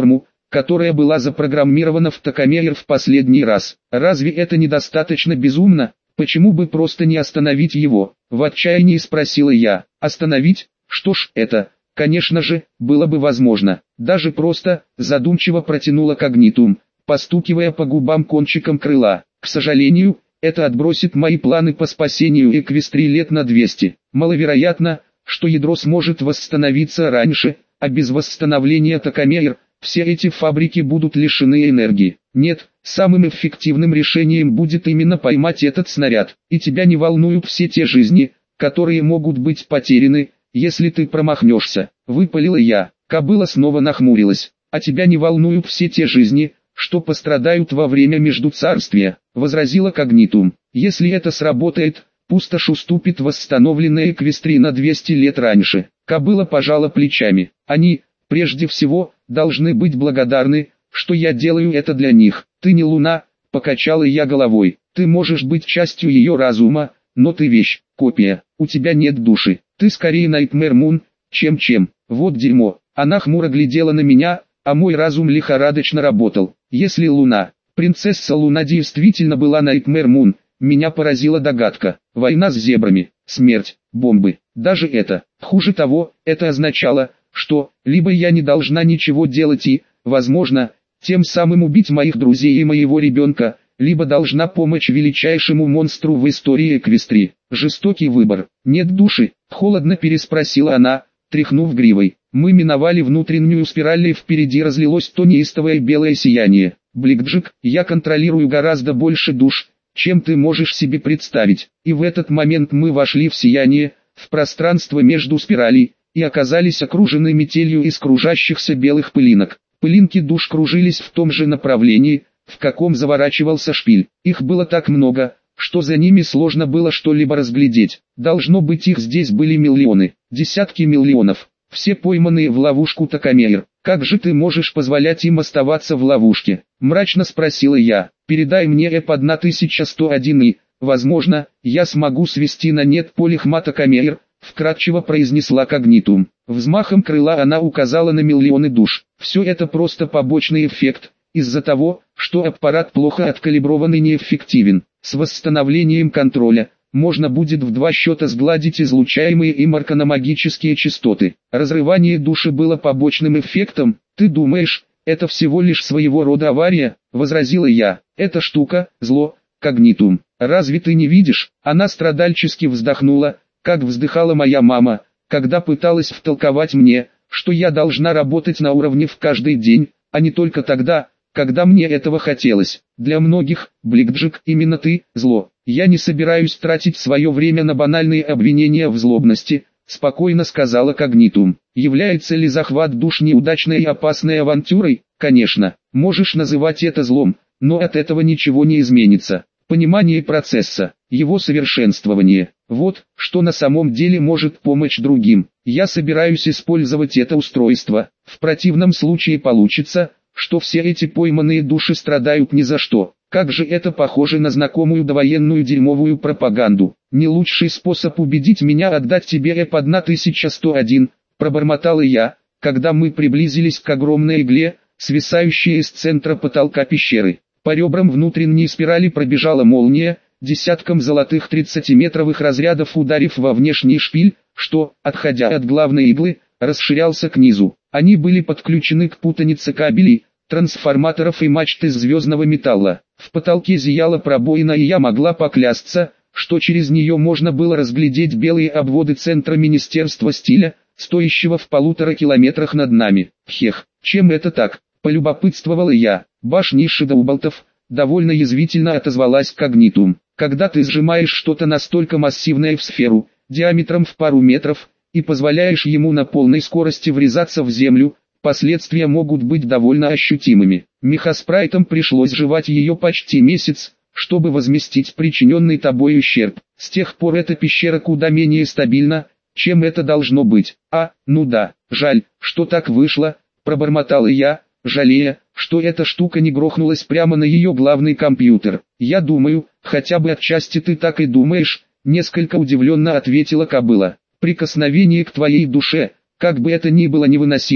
которая была запрограммирована в тахомер в последний раз. Разве это недостаточно безумно? Почему бы просто не остановить его? В отчаянии спросила я. Остановить? Что ж, это, конечно же, было бы возможно. Даже просто, задумчиво протянула Когнитум, постукивая по губам кончиком крыла. К сожалению, это отбросит мои планы по спасению Эквестрии лет на двести. Маловероятно, что ядро сможет восстановиться раньше, а без восстановления тахомер все эти фабрики будут лишены энергии. Нет, самым эффективным решением будет именно поймать этот снаряд. И тебя не волнуют все те жизни, которые могут быть потеряны, если ты промахнешься. Выпалила я. Кобыла снова нахмурилась. А тебя не волнуют все те жизни, что пострадают во время междуцарствия, возразила Когнитум. Если это сработает, пустошь уступит восстановленная Эквестрия на двести лет раньше. Кобыла пожала плечами. Они, прежде всего, должны быть благодарны, что я делаю это для них. Ты не луна, покачала я головой. Ты можешь быть частью ее разума, но ты вещь, копия. У тебя нет души. Ты скорее Найтмэр Мун, чем чем. Вот дерьмо. Она хмуро глядела на меня, а мой разум лихорадочно работал. Если луна, принцесса Луна действительно была Найтмэр Мун, меня поразила догадка. Война с зебрами, смерть, бомбы. Даже это. Хуже того, это означало, что, либо я не должна ничего делать и, возможно, тем самым убить моих друзей и моего ребенка, либо должна помочь величайшему монстру в истории Эквестрии. Жестокий выбор. Нет души, холодно переспросила она, тряхнув гривой. Мы миновали внутреннюю спираль и впереди разлилось то неистовое белое сияние. Бликджик, я контролирую гораздо больше душ, чем ты можешь себе представить. И в этот момент мы вошли в сияние, в пространство между спиралей, и оказались окружены метелью из кружащихся белых пылинок. Пылинки душ кружились в том же направлении, в каком заворачивался шпиль. Их было так много, что за ними сложно было что-либо разглядеть. Должно быть, их здесь были миллионы, десятки миллионов. Все пойманные в ловушку тахомер. Как же ты можешь позволять им оставаться в ловушке? Мрачно спросила я. Передай мне Эп тысяча сто один и, возможно, я смогу свести на нет полихма тахомер, вкратчиво произнесла Когнитум. Взмахом крыла она указала на миллионы душ. Все это просто побочный эффект, из-за того, что аппарат плохо откалиброван и неэффективен. С восстановлением контроля можно будет в два счета сгладить излучаемые им арканомагические частоты. Разрывание души было побочным эффектом. Ты думаешь, это всего лишь своего рода авария? Возразила я. Эта штука, зло, Когнитум. Разве ты не видишь? Она страдальчески вздохнула, как вздыхала моя мама, когда пыталась втолковать мне, что я должна работать на уровне в каждый день, а не только тогда, когда мне этого хотелось. Для многих, Бликджик, именно ты, зло. Я не собираюсь тратить свое время на банальные обвинения в злобности, спокойно сказала Когнитум. Является ли захват душ неудачной и опасной авантюрой? Конечно, можешь называть это злом, но от этого ничего не изменится. Понимание процесса, его совершенствование, вот, что на самом деле может помочь другим. Я собираюсь использовать это устройство, в противном случае получится, что все эти пойманные души страдают ни за что. Как же это похоже на знакомую довоенную дерьмовую пропаганду. Не лучший способ убедить меня отдать тебе Эп тысяча сто один, пробормотала я, когда мы приблизились к огромной игле, свисающей из центра потолка пещеры. По ребрам внутренней спирали пробежала молния, десятком золотых тридцатиметровых разрядов ударив во внешний шпиль, что, отходя от главной иглы, расширялся к низу. Они были подключены к путанице кабелей, трансформаторов и мачт из звездного металла. В потолке зияла пробоина, и я могла поклясться, что через нее можно было разглядеть белые обводы центра Министерства стиля, стоящего в полутора километрах над нами. Хех, чем это так? Полюбопытствовала я. Башни Шидоуболтов, довольно язвительно отозвалась Когнитум. Когда ты сжимаешь что-то настолько массивное в сферу, диаметром в пару метров, и позволяешь ему на полной скорости врезаться в землю, последствия могут быть довольно ощутимыми. Мехаспрайтам пришлось жевать ее почти месяц, чтобы возместить причиненный тобой ущерб. С тех пор эта пещера куда менее стабильна, чем это должно быть. А, ну да, жаль, что так вышло, пробормотала я, жалея, что эта штука не грохнулась прямо на ее главный компьютер. Я думаю, хотя бы отчасти ты так и думаешь, несколько удивленно ответила кобыла. Прикосновение к твоей душе, как бы это ни было невыносимо,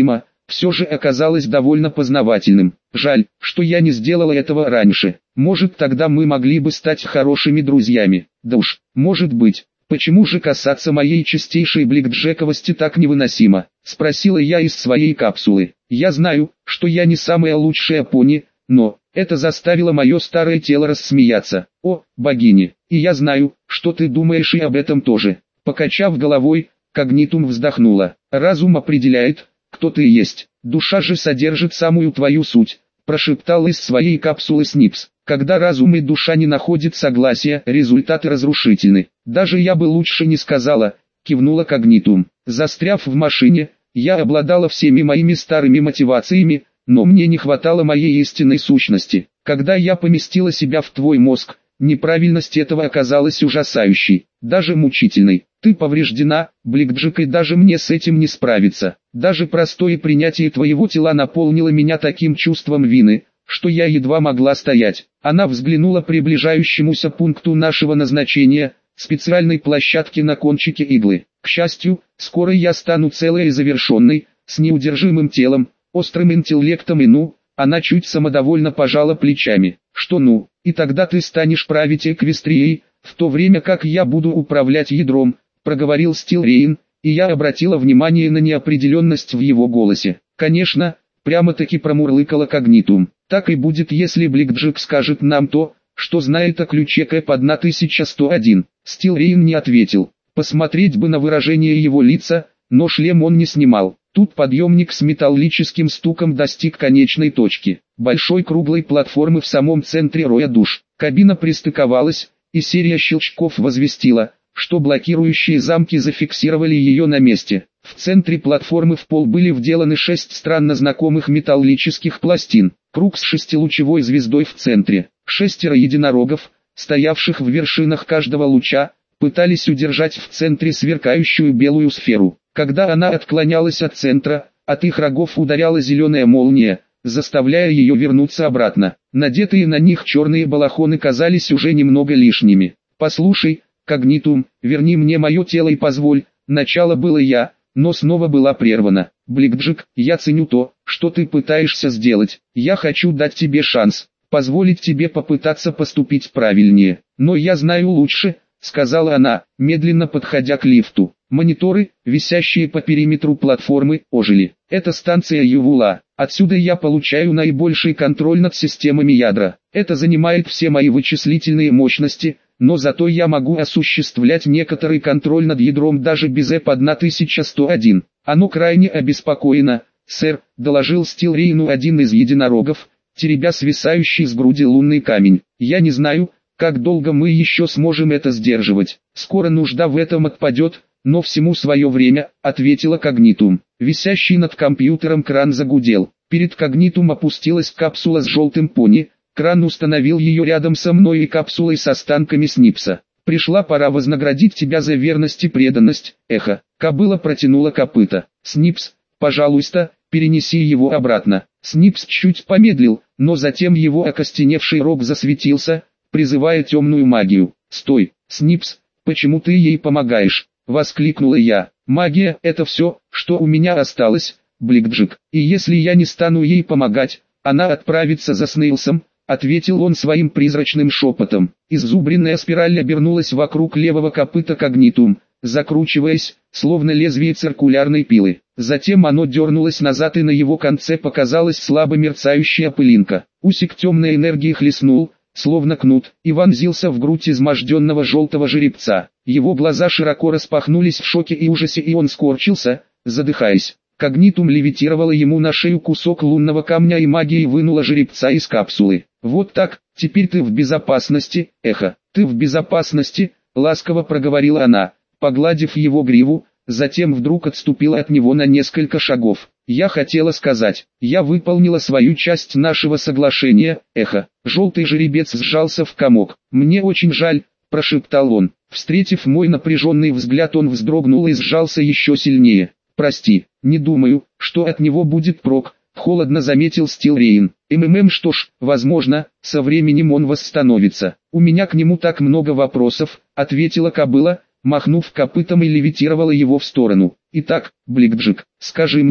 все же оказалось довольно познавательным. Жаль, что я не сделала этого раньше. Может, тогда мы могли бы стать хорошими друзьями. Да уж, может быть. Почему же касаться моей чистейшей блэкджековости так невыносимо? Спросила я из своей капсулы. Я знаю, что я не самая лучшая пони, но это заставило мое старое тело рассмеяться. О, богини, и я знаю, что ты думаешь и об этом тоже. Покачав головой, Когнитум вздохнула. Разум определяет, кто ты есть. Душа же содержит самую твою суть, прошептал из своей капсулы Снипс. Когда разум и душа не находят согласия, результаты разрушительны. Даже я бы лучше не сказала, кивнула Когнитум. Застряв в машине, я обладала всеми моими старыми мотивациями, но мне не хватало моей истинной сущности. Когда я поместила себя в твой мозг, неправильность этого оказалась ужасающей, даже мучительной. Ты повреждена, Блэкджек, и даже мне с этим не справиться. Даже простое принятие твоего тела наполнило меня таким чувством вины, что я едва могла стоять. Она взглянула к приближающемуся пункту нашего назначения, специальной площадке на кончике иглы. К счастью, скоро я стану целой и завершенной, с неудержимым телом, острым интеллектом и ну, она чуть самодовольно пожала плечами. Что ну, и тогда ты станешь править Эквестрией, в то время как я буду управлять ядром, проговорил Стилрейн, и я обратила внимание на неопределенность в его голосе. Конечно, прямо-таки промурлыкала Когнитум. Так и будет, если Блэкджек скажет нам то, что знает о ключе Кэп тысяча сто один. Стилрейн не ответил. Посмотреть бы на выражение его лица, но шлем он не снимал. Тут подъемник с металлическим стуком достиг конечной точки. Большой круглой платформы в самом центре роя душ. Кабина пристыковалась, и серия щелчков возвестила, что блокирующие замки зафиксировали ее на месте. В центре платформы в пол были вделаны шесть странно знакомых металлических пластин. Круг с шестилучевой звездой в центре. Шестеро единорогов, стоявших в вершинах каждого луча, пытались удержать в центре сверкающую белую сферу. Когда она отклонялась от центра, от их рогов ударяла зеленая молния, заставляя ее вернуться обратно. Надетые на них черные балахоны казались уже немного лишними. «Послушай, Когнитум, верни мне мое тело и позволь», начало было я, но снова была прервана. «Блэкджек, я ценю то, что ты пытаешься сделать. Я хочу дать тебе шанс, позволить тебе попытаться поступить правильнее. Но я знаю лучше», сказала она, медленно подходя к лифту. Мониторы, висящие по периметру платформы, ожили. Это станция Ювула. Отсюда я получаю наибольший контроль над системами ядра. Это занимает все мои вычислительные мощности, но зато я могу осуществлять некоторый контроль над ядром даже без Эп тысяча сто один. Оно крайне обеспокоено, сэр, доложил Стилрейну один из единорогов, теребя свисающий с груди лунный камень. Я не знаю, как долго мы еще сможем это сдерживать. Скоро нужда в этом отпадет, но всему свое время, ответила Когнитум. Висящий над компьютером кран загудел. Перед Когнитум опустилась капсула с желтым пони. Кран установил ее рядом со мной и капсулой с останками Снипса. Пришла пора вознаградить тебя за верность и преданность, эхо. Кобыла протянула копыта. Снипс, пожалуйста, перенеси его обратно. Снипс чуть помедлил, но затем его окостеневший рог засветился, призывая темную магию. «Стой, Снипс, почему ты ей помогаешь?» — воскликнула я. «Магия — это все, что у меня осталось, Блэкджек, и если я не стану ей помогать, она отправится за Снейлсом», — ответил он своим призрачным шепотом. Иззубренная спираль обернулась вокруг левого копыта Когнитум, закручиваясь, словно лезвие циркулярной пилы. Затем оно дернулось назад, и на его конце показалась слабо мерцающая пылинка. Усик темной энергии хлестнул, словно кнут, и вонзился в грудь изможденного желтого жеребца. Его глаза широко распахнулись в шоке и ужасе, и он скорчился, задыхаясь. Когнитум левитировала ему на шею кусок лунного камня, и магией вынула жеребца из капсулы. «Вот так, теперь ты в безопасности, эхо, ты в безопасности», — ласково проговорила она, погладив его гриву, затем вдруг отступила от него на несколько шагов. «Я хотела сказать, я выполнила свою часть нашего соглашения, эхо». Желтый жеребец сжался в комок. «Мне очень жаль», — прошептал он. Встретив мой напряженный взгляд, он вздрогнул и сжался еще сильнее. «Прости, не думаю, что от него будет прок», — холодно заметил Стилрейн. «МММ, что ж, возможно, со временем он восстановится. У меня к нему так много вопросов», — ответила кобыла, махнув копытом, и левитировала его в сторону. «Итак, Блэкджек, скажи мне,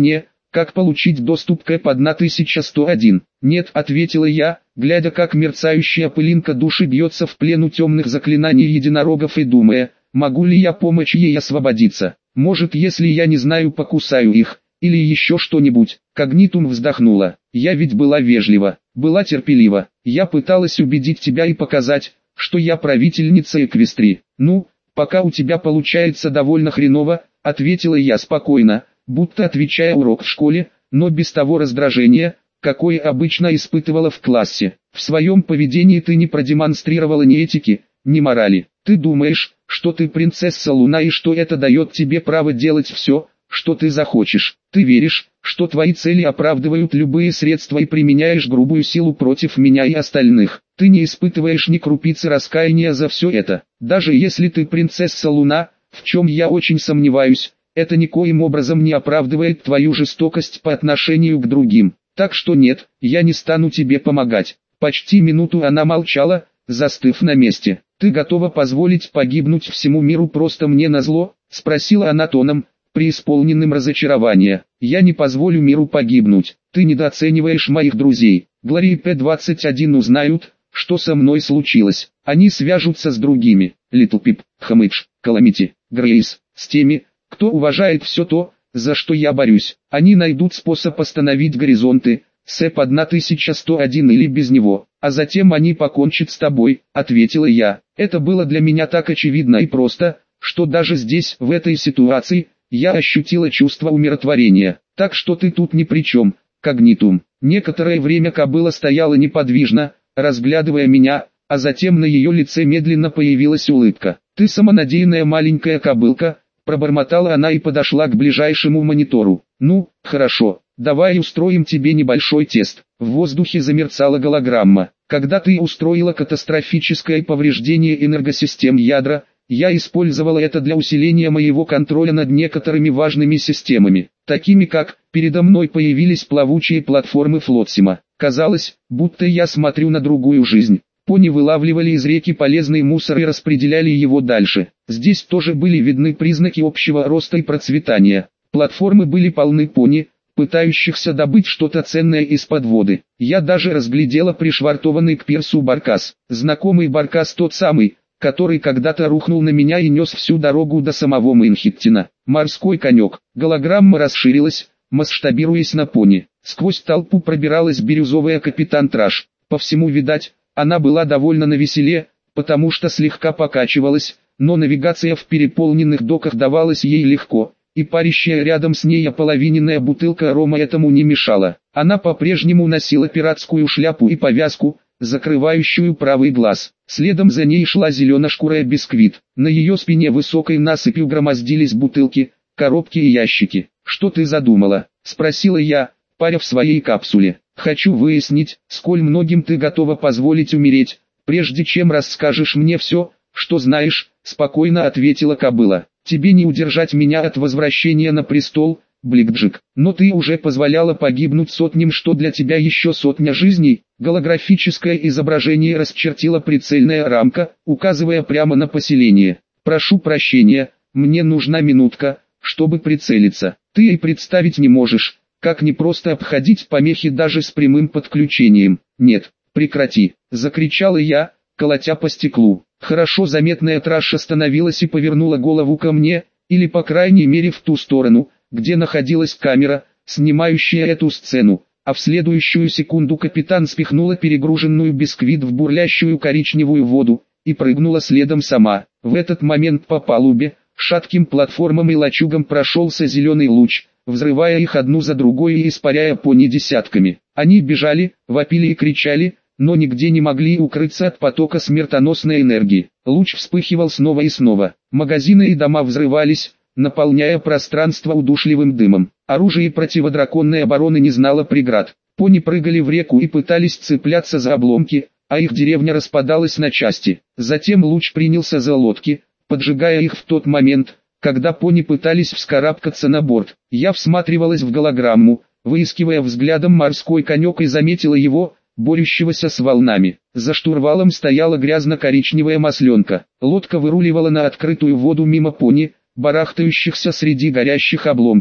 Как получить доступ к эп тысяча сто один? Нет, ответила я, глядя как мерцающая пылинка души бьется в плену темных заклинаний единорогов и думая, могу ли я помочь ей освободиться. Может, если я не знаю, покусаю их, или еще что-нибудь. Когнитум вздохнула. Я ведь была вежлива, была терпелива. Я пыталась убедить тебя и показать, что я правительница Эквестрии. Ну, пока у тебя получается довольно хреново, ответила я спокойно, будто отвечая урок в школе, но без того раздражения, какое обычно испытывала в классе. В своем поведении ты не продемонстрировала ни этики, ни морали. Ты думаешь, что ты принцесса Луна и что это дает тебе право делать все, что ты захочешь. Ты веришь, что твои цели оправдывают любые средства и применяешь грубую силу против меня и остальных. Ты не испытываешь ни крупицы раскаяния за все это. Даже если ты принцесса Луна, в чем я очень сомневаюсь, это никоим образом не оправдывает твою жестокость по отношению к другим. Так что нет, я не стану тебе помогать. Почти минуту она молчала, застыв на месте. Ты готова позволить погибнуть всему миру просто мне назло? Спросила она тоном, преисполненным разочарования. Я не позволю миру погибнуть. Ты недооцениваешь моих друзей. Глори и Пэ двадцать один узнают, что со мной случилось. Они свяжутся с другими. Литл Пип, Хэмэдж, Каламити, Грейс, с теми, кто уважает все то, за что я борюсь. Они найдут способ остановить горизонты, с эп тысяча сто один или без него, а затем они покончат с тобой, ответила я. Это было для меня так очевидно и просто, что даже здесь, в этой ситуации, я ощутила чувство умиротворения. Так что ты тут ни при чем, Когнитум. Некоторое время кобыла стояла неподвижно, разглядывая меня, а затем на ее лице медленно появилась улыбка. Ты самонадеянная маленькая кобылка, пробормотала она и подошла к ближайшему монитору. Ну, хорошо, давай устроим тебе небольшой тест. В воздухе замерцала голограмма. Когда ты устроила катастрофическое повреждение энергосистем ядра, я использовала это для усиления моего контроля над некоторыми важными системами, такими как, передо мной появились плавучие платформы Флотсима. Казалось, будто я смотрю на другую жизнь. Пони вылавливали из реки полезный мусор и распределяли его дальше. Здесь тоже были видны признаки общего роста и процветания. Платформы были полны пони, пытающихся добыть что-то ценное из-под воды. Я даже разглядела пришвартованный к пирсу баркас. Знакомый баркас тот самый, который когда-то рухнул на меня и нес всю дорогу до самого Мэнхэттена. Морской конек. Голограмма расширилась, масштабируясь на пони. Сквозь толпу пробиралась бирюзовая капитан Траш. По всему видать, она была довольно навеселе, потому что слегка покачивалась, но навигация в переполненных доках давалась ей легко, и парящая рядом с ней ополовиненная бутылка рома этому не мешала. Она по-прежнему носила пиратскую шляпу и повязку, закрывающую правый глаз. Следом за ней шла зелено-шкурая бисквит. На ее спине высокой насыпью громоздились бутылки, коробки и ящики. «Что ты задумала?» – спросила я, паря в своей капсуле. «Хочу выяснить, сколь многим ты готова позволить умереть, прежде чем расскажешь мне все, что знаешь», – спокойно ответила кобыла. «Тебе не удержать меня от возвращения на престол, Бликджик, но ты уже позволяла погибнуть сотням, что для тебя еще сотня жизней». Голографическое изображение расчертила прицельная рамка, указывая прямо на поселение. «Прошу прощения, мне нужна минутка, чтобы прицелиться. Ты и представить не можешь, как непросто обходить помехи даже с прямым подключением». «Нет, прекрати», — закричала я, колотя по стеклу. Хорошо заметная Траш остановилась и повернула голову ко мне, или по крайней мере в ту сторону, где находилась камера, снимающая эту сцену. А в следующую секунду капитан спихнула перегруженную бисквит в бурлящую коричневую воду, и прыгнула следом сама. В этот момент по палубе, шатким платформам и лачугам прошелся зеленый луч, взрывая их одну за другой и испаряя пони десятками. Они бежали, вопили и кричали, но нигде не могли укрыться от потока смертоносной энергии. Луч вспыхивал снова и снова. Магазины и дома взрывались, наполняя пространство удушливым дымом. Оружие противодраконной обороны не знало преград. Пони прыгали в реку и пытались цепляться за обломки, а их деревня распадалась на части. Затем луч принялся за лодки, поджигая их в тот момент, когда пони пытались вскарабкаться на борт. Я всматривалась в голограмму, выискивая взглядом морской конек, и заметила его, борющегося с волнами. За штурвалом стояла грязно-коричневая масленка. Лодка выруливала на открытую воду мимо пони, барахтающихся среди горящих обломков.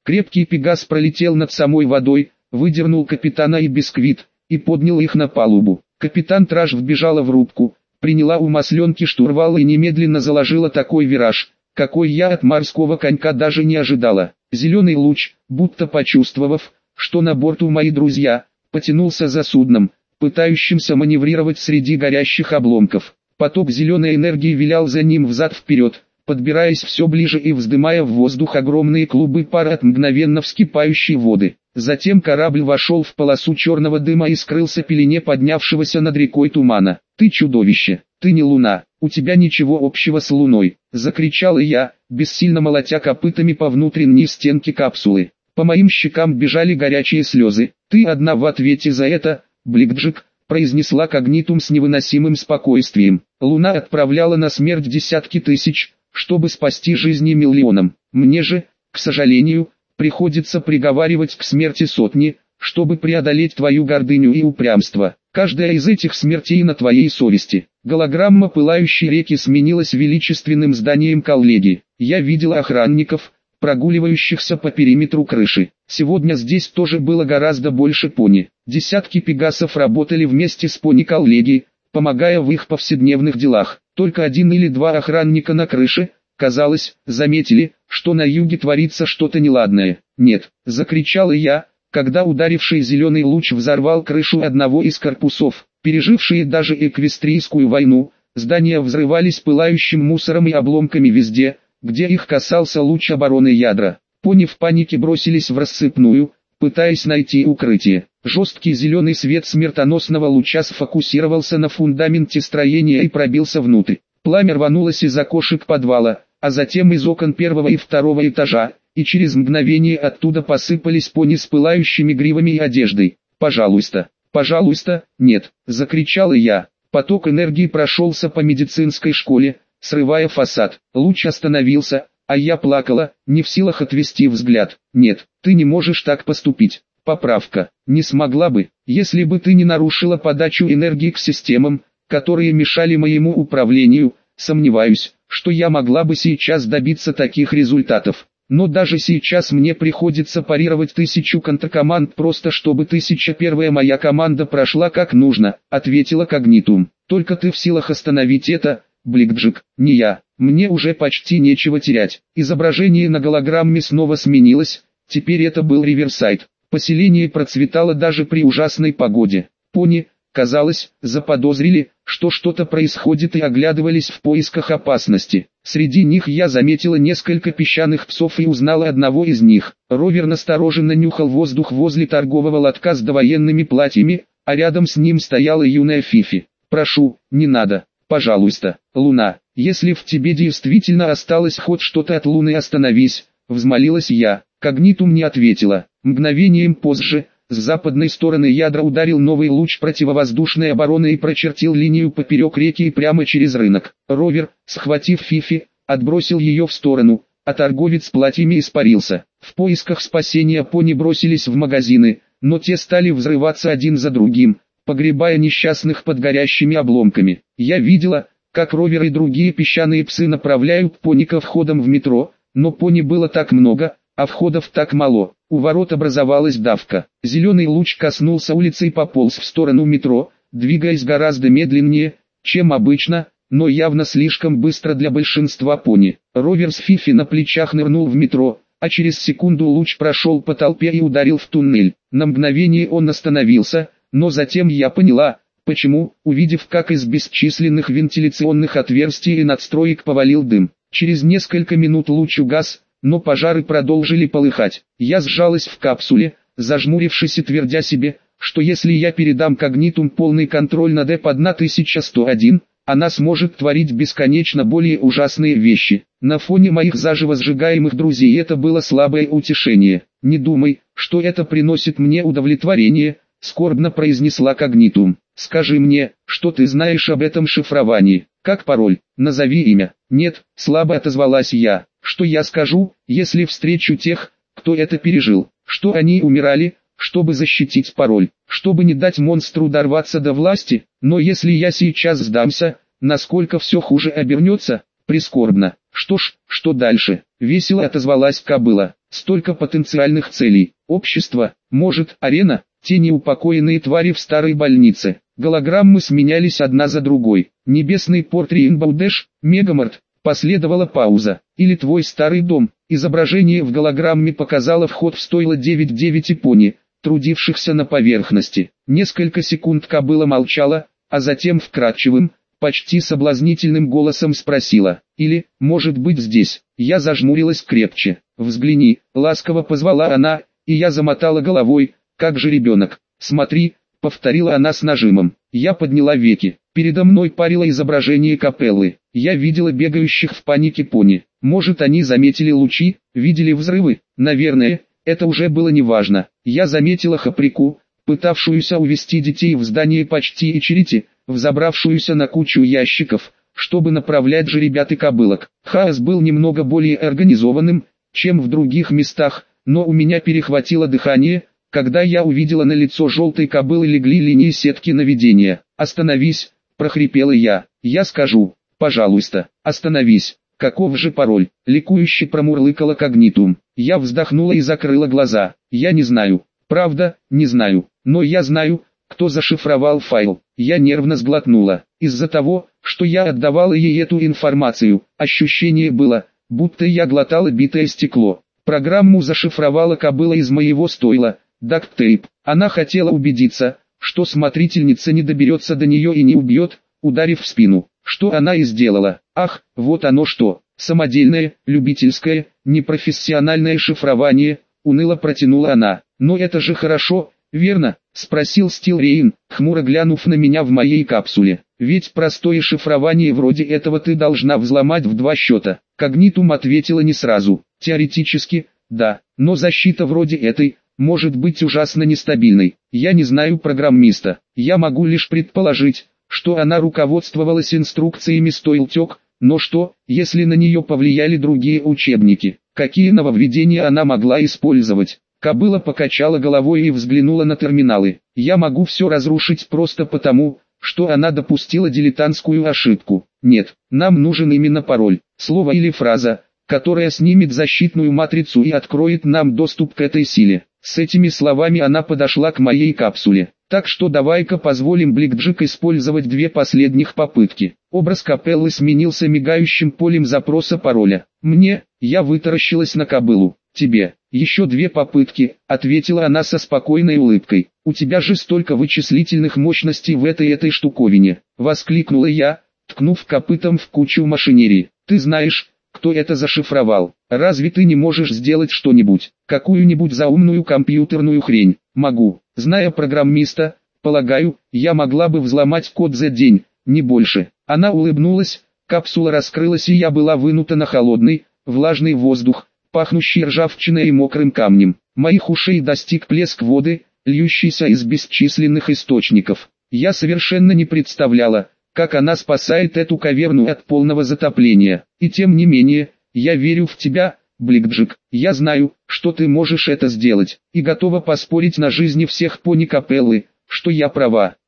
Крепкий пегас пролетел над самой водой, выдернул капитана и бисквит, и поднял их на палубу. Капитан Траж вбежала в рубку, приняла у масленки штурвал и немедленно заложила такой вираж, какой я от морского конька даже не ожидала. Зеленый луч, будто почувствовав, что на борту мои друзья, потянулся за судном, пытающимся маневрировать среди горящих обломков. Поток зеленой энергии вилял за ним взад-вперед, подбираясь все ближе и вздымая в воздух огромные клубы пара от мгновенно вскипающей воды. Затем корабль вошел в полосу черного дыма и скрылся в пелене поднявшегося над рекой тумана. «Ты чудовище! Ты не луна! У тебя ничего общего с луной!» — закричал я, бессильно молотя копытами по внутренней стенке капсулы. По моим щекам бежали горячие слезы. «Ты одна в ответе за это, Бликджик», — произнесла Когнитум с невыносимым спокойствием. «Луна отправляла на смерть десятки тысяч, чтобы спасти жизни миллионам. Мне же, к сожалению, приходится приговаривать к смерти сотни, чтобы преодолеть твою гордыню и упрямство. Каждая из этих смертей на твоей совести». Голограмма пылающей реки сменилась величественным зданием коллегии. Я видел охранников, прогуливающихся по периметру крыши. Сегодня здесь тоже было гораздо больше пони. Десятки пегасов работали вместе с пони коллегии, помогая в их повседневных делах. Только один или два охранника на крыше, казалось, заметили, что на юге творится что-то неладное. «Нет!» — закричал я, когда ударивший зеленый луч взорвал крышу одного из корпусов. Пережившие даже эквестрийскую войну, здания взрывались пылающим мусором и обломками везде, где их касался луч обороны ядра. Пони в панике бросились в рассыпную, пытаясь найти укрытие. Жесткий зеленый свет смертоносного луча сфокусировался на фундаменте строения и пробился внутрь. Пламя рванулось из окошек подвала, а затем из окон первого и второго этажа, и через мгновение оттуда посыпались пони с пылающими гривами и одеждой. «Пожалуйста, пожалуйста, нет!» — закричал я. Поток энергии прошелся по медицинской школе, срывая фасад. Луч остановился, а я плакала, не в силах отвести взгляд. «Нет, ты не можешь так поступить. Поправка. Не смогла бы, если бы ты не нарушила подачу энергии к системам, которые мешали моему управлению. Сомневаюсь, что я могла бы сейчас добиться таких результатов. Но даже сейчас мне приходится парировать тысячу контркоманд просто чтобы тысяча первая моя команда прошла как нужно», — ответила Когнитум. «Только ты в силах остановить это, Бликджик, не я. Мне уже почти нечего терять». Изображение на голограмме снова сменилось, теперь это был Риверсайд. Поселение процветало даже при ужасной погоде. Пони, казалось, заподозрили, что что-то происходит и оглядывались в поисках опасности. Среди них я заметила несколько песчаных псов и узнала одного из них. Ровер настороженно нюхал воздух возле торгового лотка с довоенными платьями, а рядом с ним стояла юная Фифи. «Прошу, не надо, пожалуйста, Луна, если в тебе действительно осталось хоть что-то от Луны, остановись», — взмолилась я. Когнитум не ответила. Мгновением позже, с западной стороны ядра ударил новый луч противовоздушной обороны и прочертил линию поперек реки и прямо через рынок. Ровер, схватив Фифи, отбросил ее в сторону, а торговец платьями испарился. В поисках спасения пони бросились в магазины, но те стали взрываться один за другим, погребая несчастных под горящими обломками. Я видела, как Ровер и другие песчаные псы направляют пони ко входам в метро, но пони было так много, а входов так мало. У ворот образовалась давка. Зеленый луч коснулся улицы и пополз в сторону метро, двигаясь гораздо медленнее, чем обычно, но явно слишком быстро для большинства пони. Ровер с Фифи на плечах нырнул в метро, а через секунду луч прошел по толпе и ударил в туннель. На мгновение он остановился, но затем я поняла, почему, увидев, как из бесчисленных вентиляционных отверстий и надстроек повалил дым. Через несколько минут луч угас, но пожары продолжили полыхать. Я сжалась в капсуле, зажмурившись и твердя себе, что если я передам Когнитум полный контроль над Эп тысяча сто один, она сможет творить бесконечно более ужасные вещи. На фоне моих заживо сжигаемых друзей это было слабое утешение. «Не думай, что это приносит мне удовлетворение», — скорбно произнесла Когнитум. «Скажи мне, что ты знаешь об этом шифровании. Как пароль? Назови имя». «Нет», — слабо отозвалась я. «Что я скажу, если встречу тех, кто это пережил? Что они умирали, чтобы защитить пароль, чтобы не дать монстру дорваться до власти? Но если я сейчас сдамся, насколько все хуже обернется? Прискорбно. Что ж, что дальше? весело отозвалась кобыла. Столько потенциальных целей. Общество, может, арена, те неупокоенные твари в старой больнице. Голограммы сменялись одна за другой. Небесный порт Рейнбоу-Дэш, Мегамарт. Последовала пауза. Или твой старый дом. Изображение в голограмме показало вход в стойло девять девять и пони, трудившихся на поверхности. Несколько секунд кобыла молчала, а затем вкрадчивым, почти соблазнительным голосом спросила: «Или, может быть, здесь?» Я зажмурилась крепче. «Взгляни», — ласково позвала она, и я замотала головой, как же ребенок. «Смотри», — повторила она с нажимом. Я подняла веки. Передо мной парило изображение капеллы. Я видела бегающих в панике пони. Может, они заметили лучи, видели взрывы? Наверное, это уже было неважно. Я заметила Хаприку, пытавшуюся увести детей в здание почти и Черити, взобравшуюся на кучу ящиков, чтобы направлять жеребят и кобылок. Хаос был немного более организованным, чем в других местах, но у меня перехватило дыхание, когда я увидела на лицо желтой кобылы легли линии сетки наведения. «Остановись!» – прохрипела я. «Я скажу. Пожалуйста, остановись!» «Каков же пароль?» – ликующе промурлыкала Когнитум. Я вздохнула и закрыла глаза. «Я не знаю. Правда, не знаю. Но я знаю, кто зашифровал файл». Я нервно сглотнула. Из-за того, что я отдавала ей эту информацию, ощущение было, будто я глотала битое стекло. Программу зашифровала кобыла из моего стойла, дакт-тейп. Она хотела убедиться, что смотрительница не доберется до нее и не убьет, ударив в спину. Что она и сделала. Ах, вот оно что. Самодельное, любительское, непрофессиональное шифрование, уныло протянула она. Но это же хорошо, верно? Спросил Стилрейн, хмуро глянув на меня в моей капсуле. Ведь простое шифрование вроде этого ты должна взломать в два счета. Когнитум ответила не сразу. Теоретически, да, но защита вроде этой может быть ужасно нестабильной. Я не знаю программиста. Я могу лишь предположить, что она руководствовалась инструкциями Стойлтек, но что, если на нее повлияли другие учебники? Какие нововведения она могла использовать? Кобыла покачала головой и взглянула на терминалы. Я могу все разрушить просто потому, что она допустила дилетантскую ошибку. Нет, нам нужен именно пароль, слово или фраза, которая снимет защитную матрицу и откроет нам доступ к этой силе. С этими словами она подошла к моей капсуле. Так что давай-ка позволим Бликджик использовать две последних попытки. Образ капеллы сменился мигающим полем запроса пароля. Мне, я вытаращилась на кобылу. Тебе, еще две попытки, ответила она со спокойной улыбкой. У тебя же столько вычислительных мощностей в этой этой штуковине. Воскликнула я, ткнув копытом в кучу машинерии. Ты знаешь, кто это зашифровал? Разве ты не можешь сделать что-нибудь, какую-нибудь заумную компьютерную хрень? Могу. Зная программиста, полагаю, я могла бы взломать код за день, не больше. Она улыбнулась, капсула раскрылась и я была вынута на холодный, влажный воздух, пахнущий ржавчиной и мокрым камнем. Моих ушей достиг плеск воды, льющийся из бесчисленных источников. Я совершенно не представляла, как она спасает эту каверну от полного затопления. И тем не менее, я верю в тебя, Бликджик. Я знаю, что ты можешь это сделать, и готова поспорить на жизни всех пони капеллы, что я права.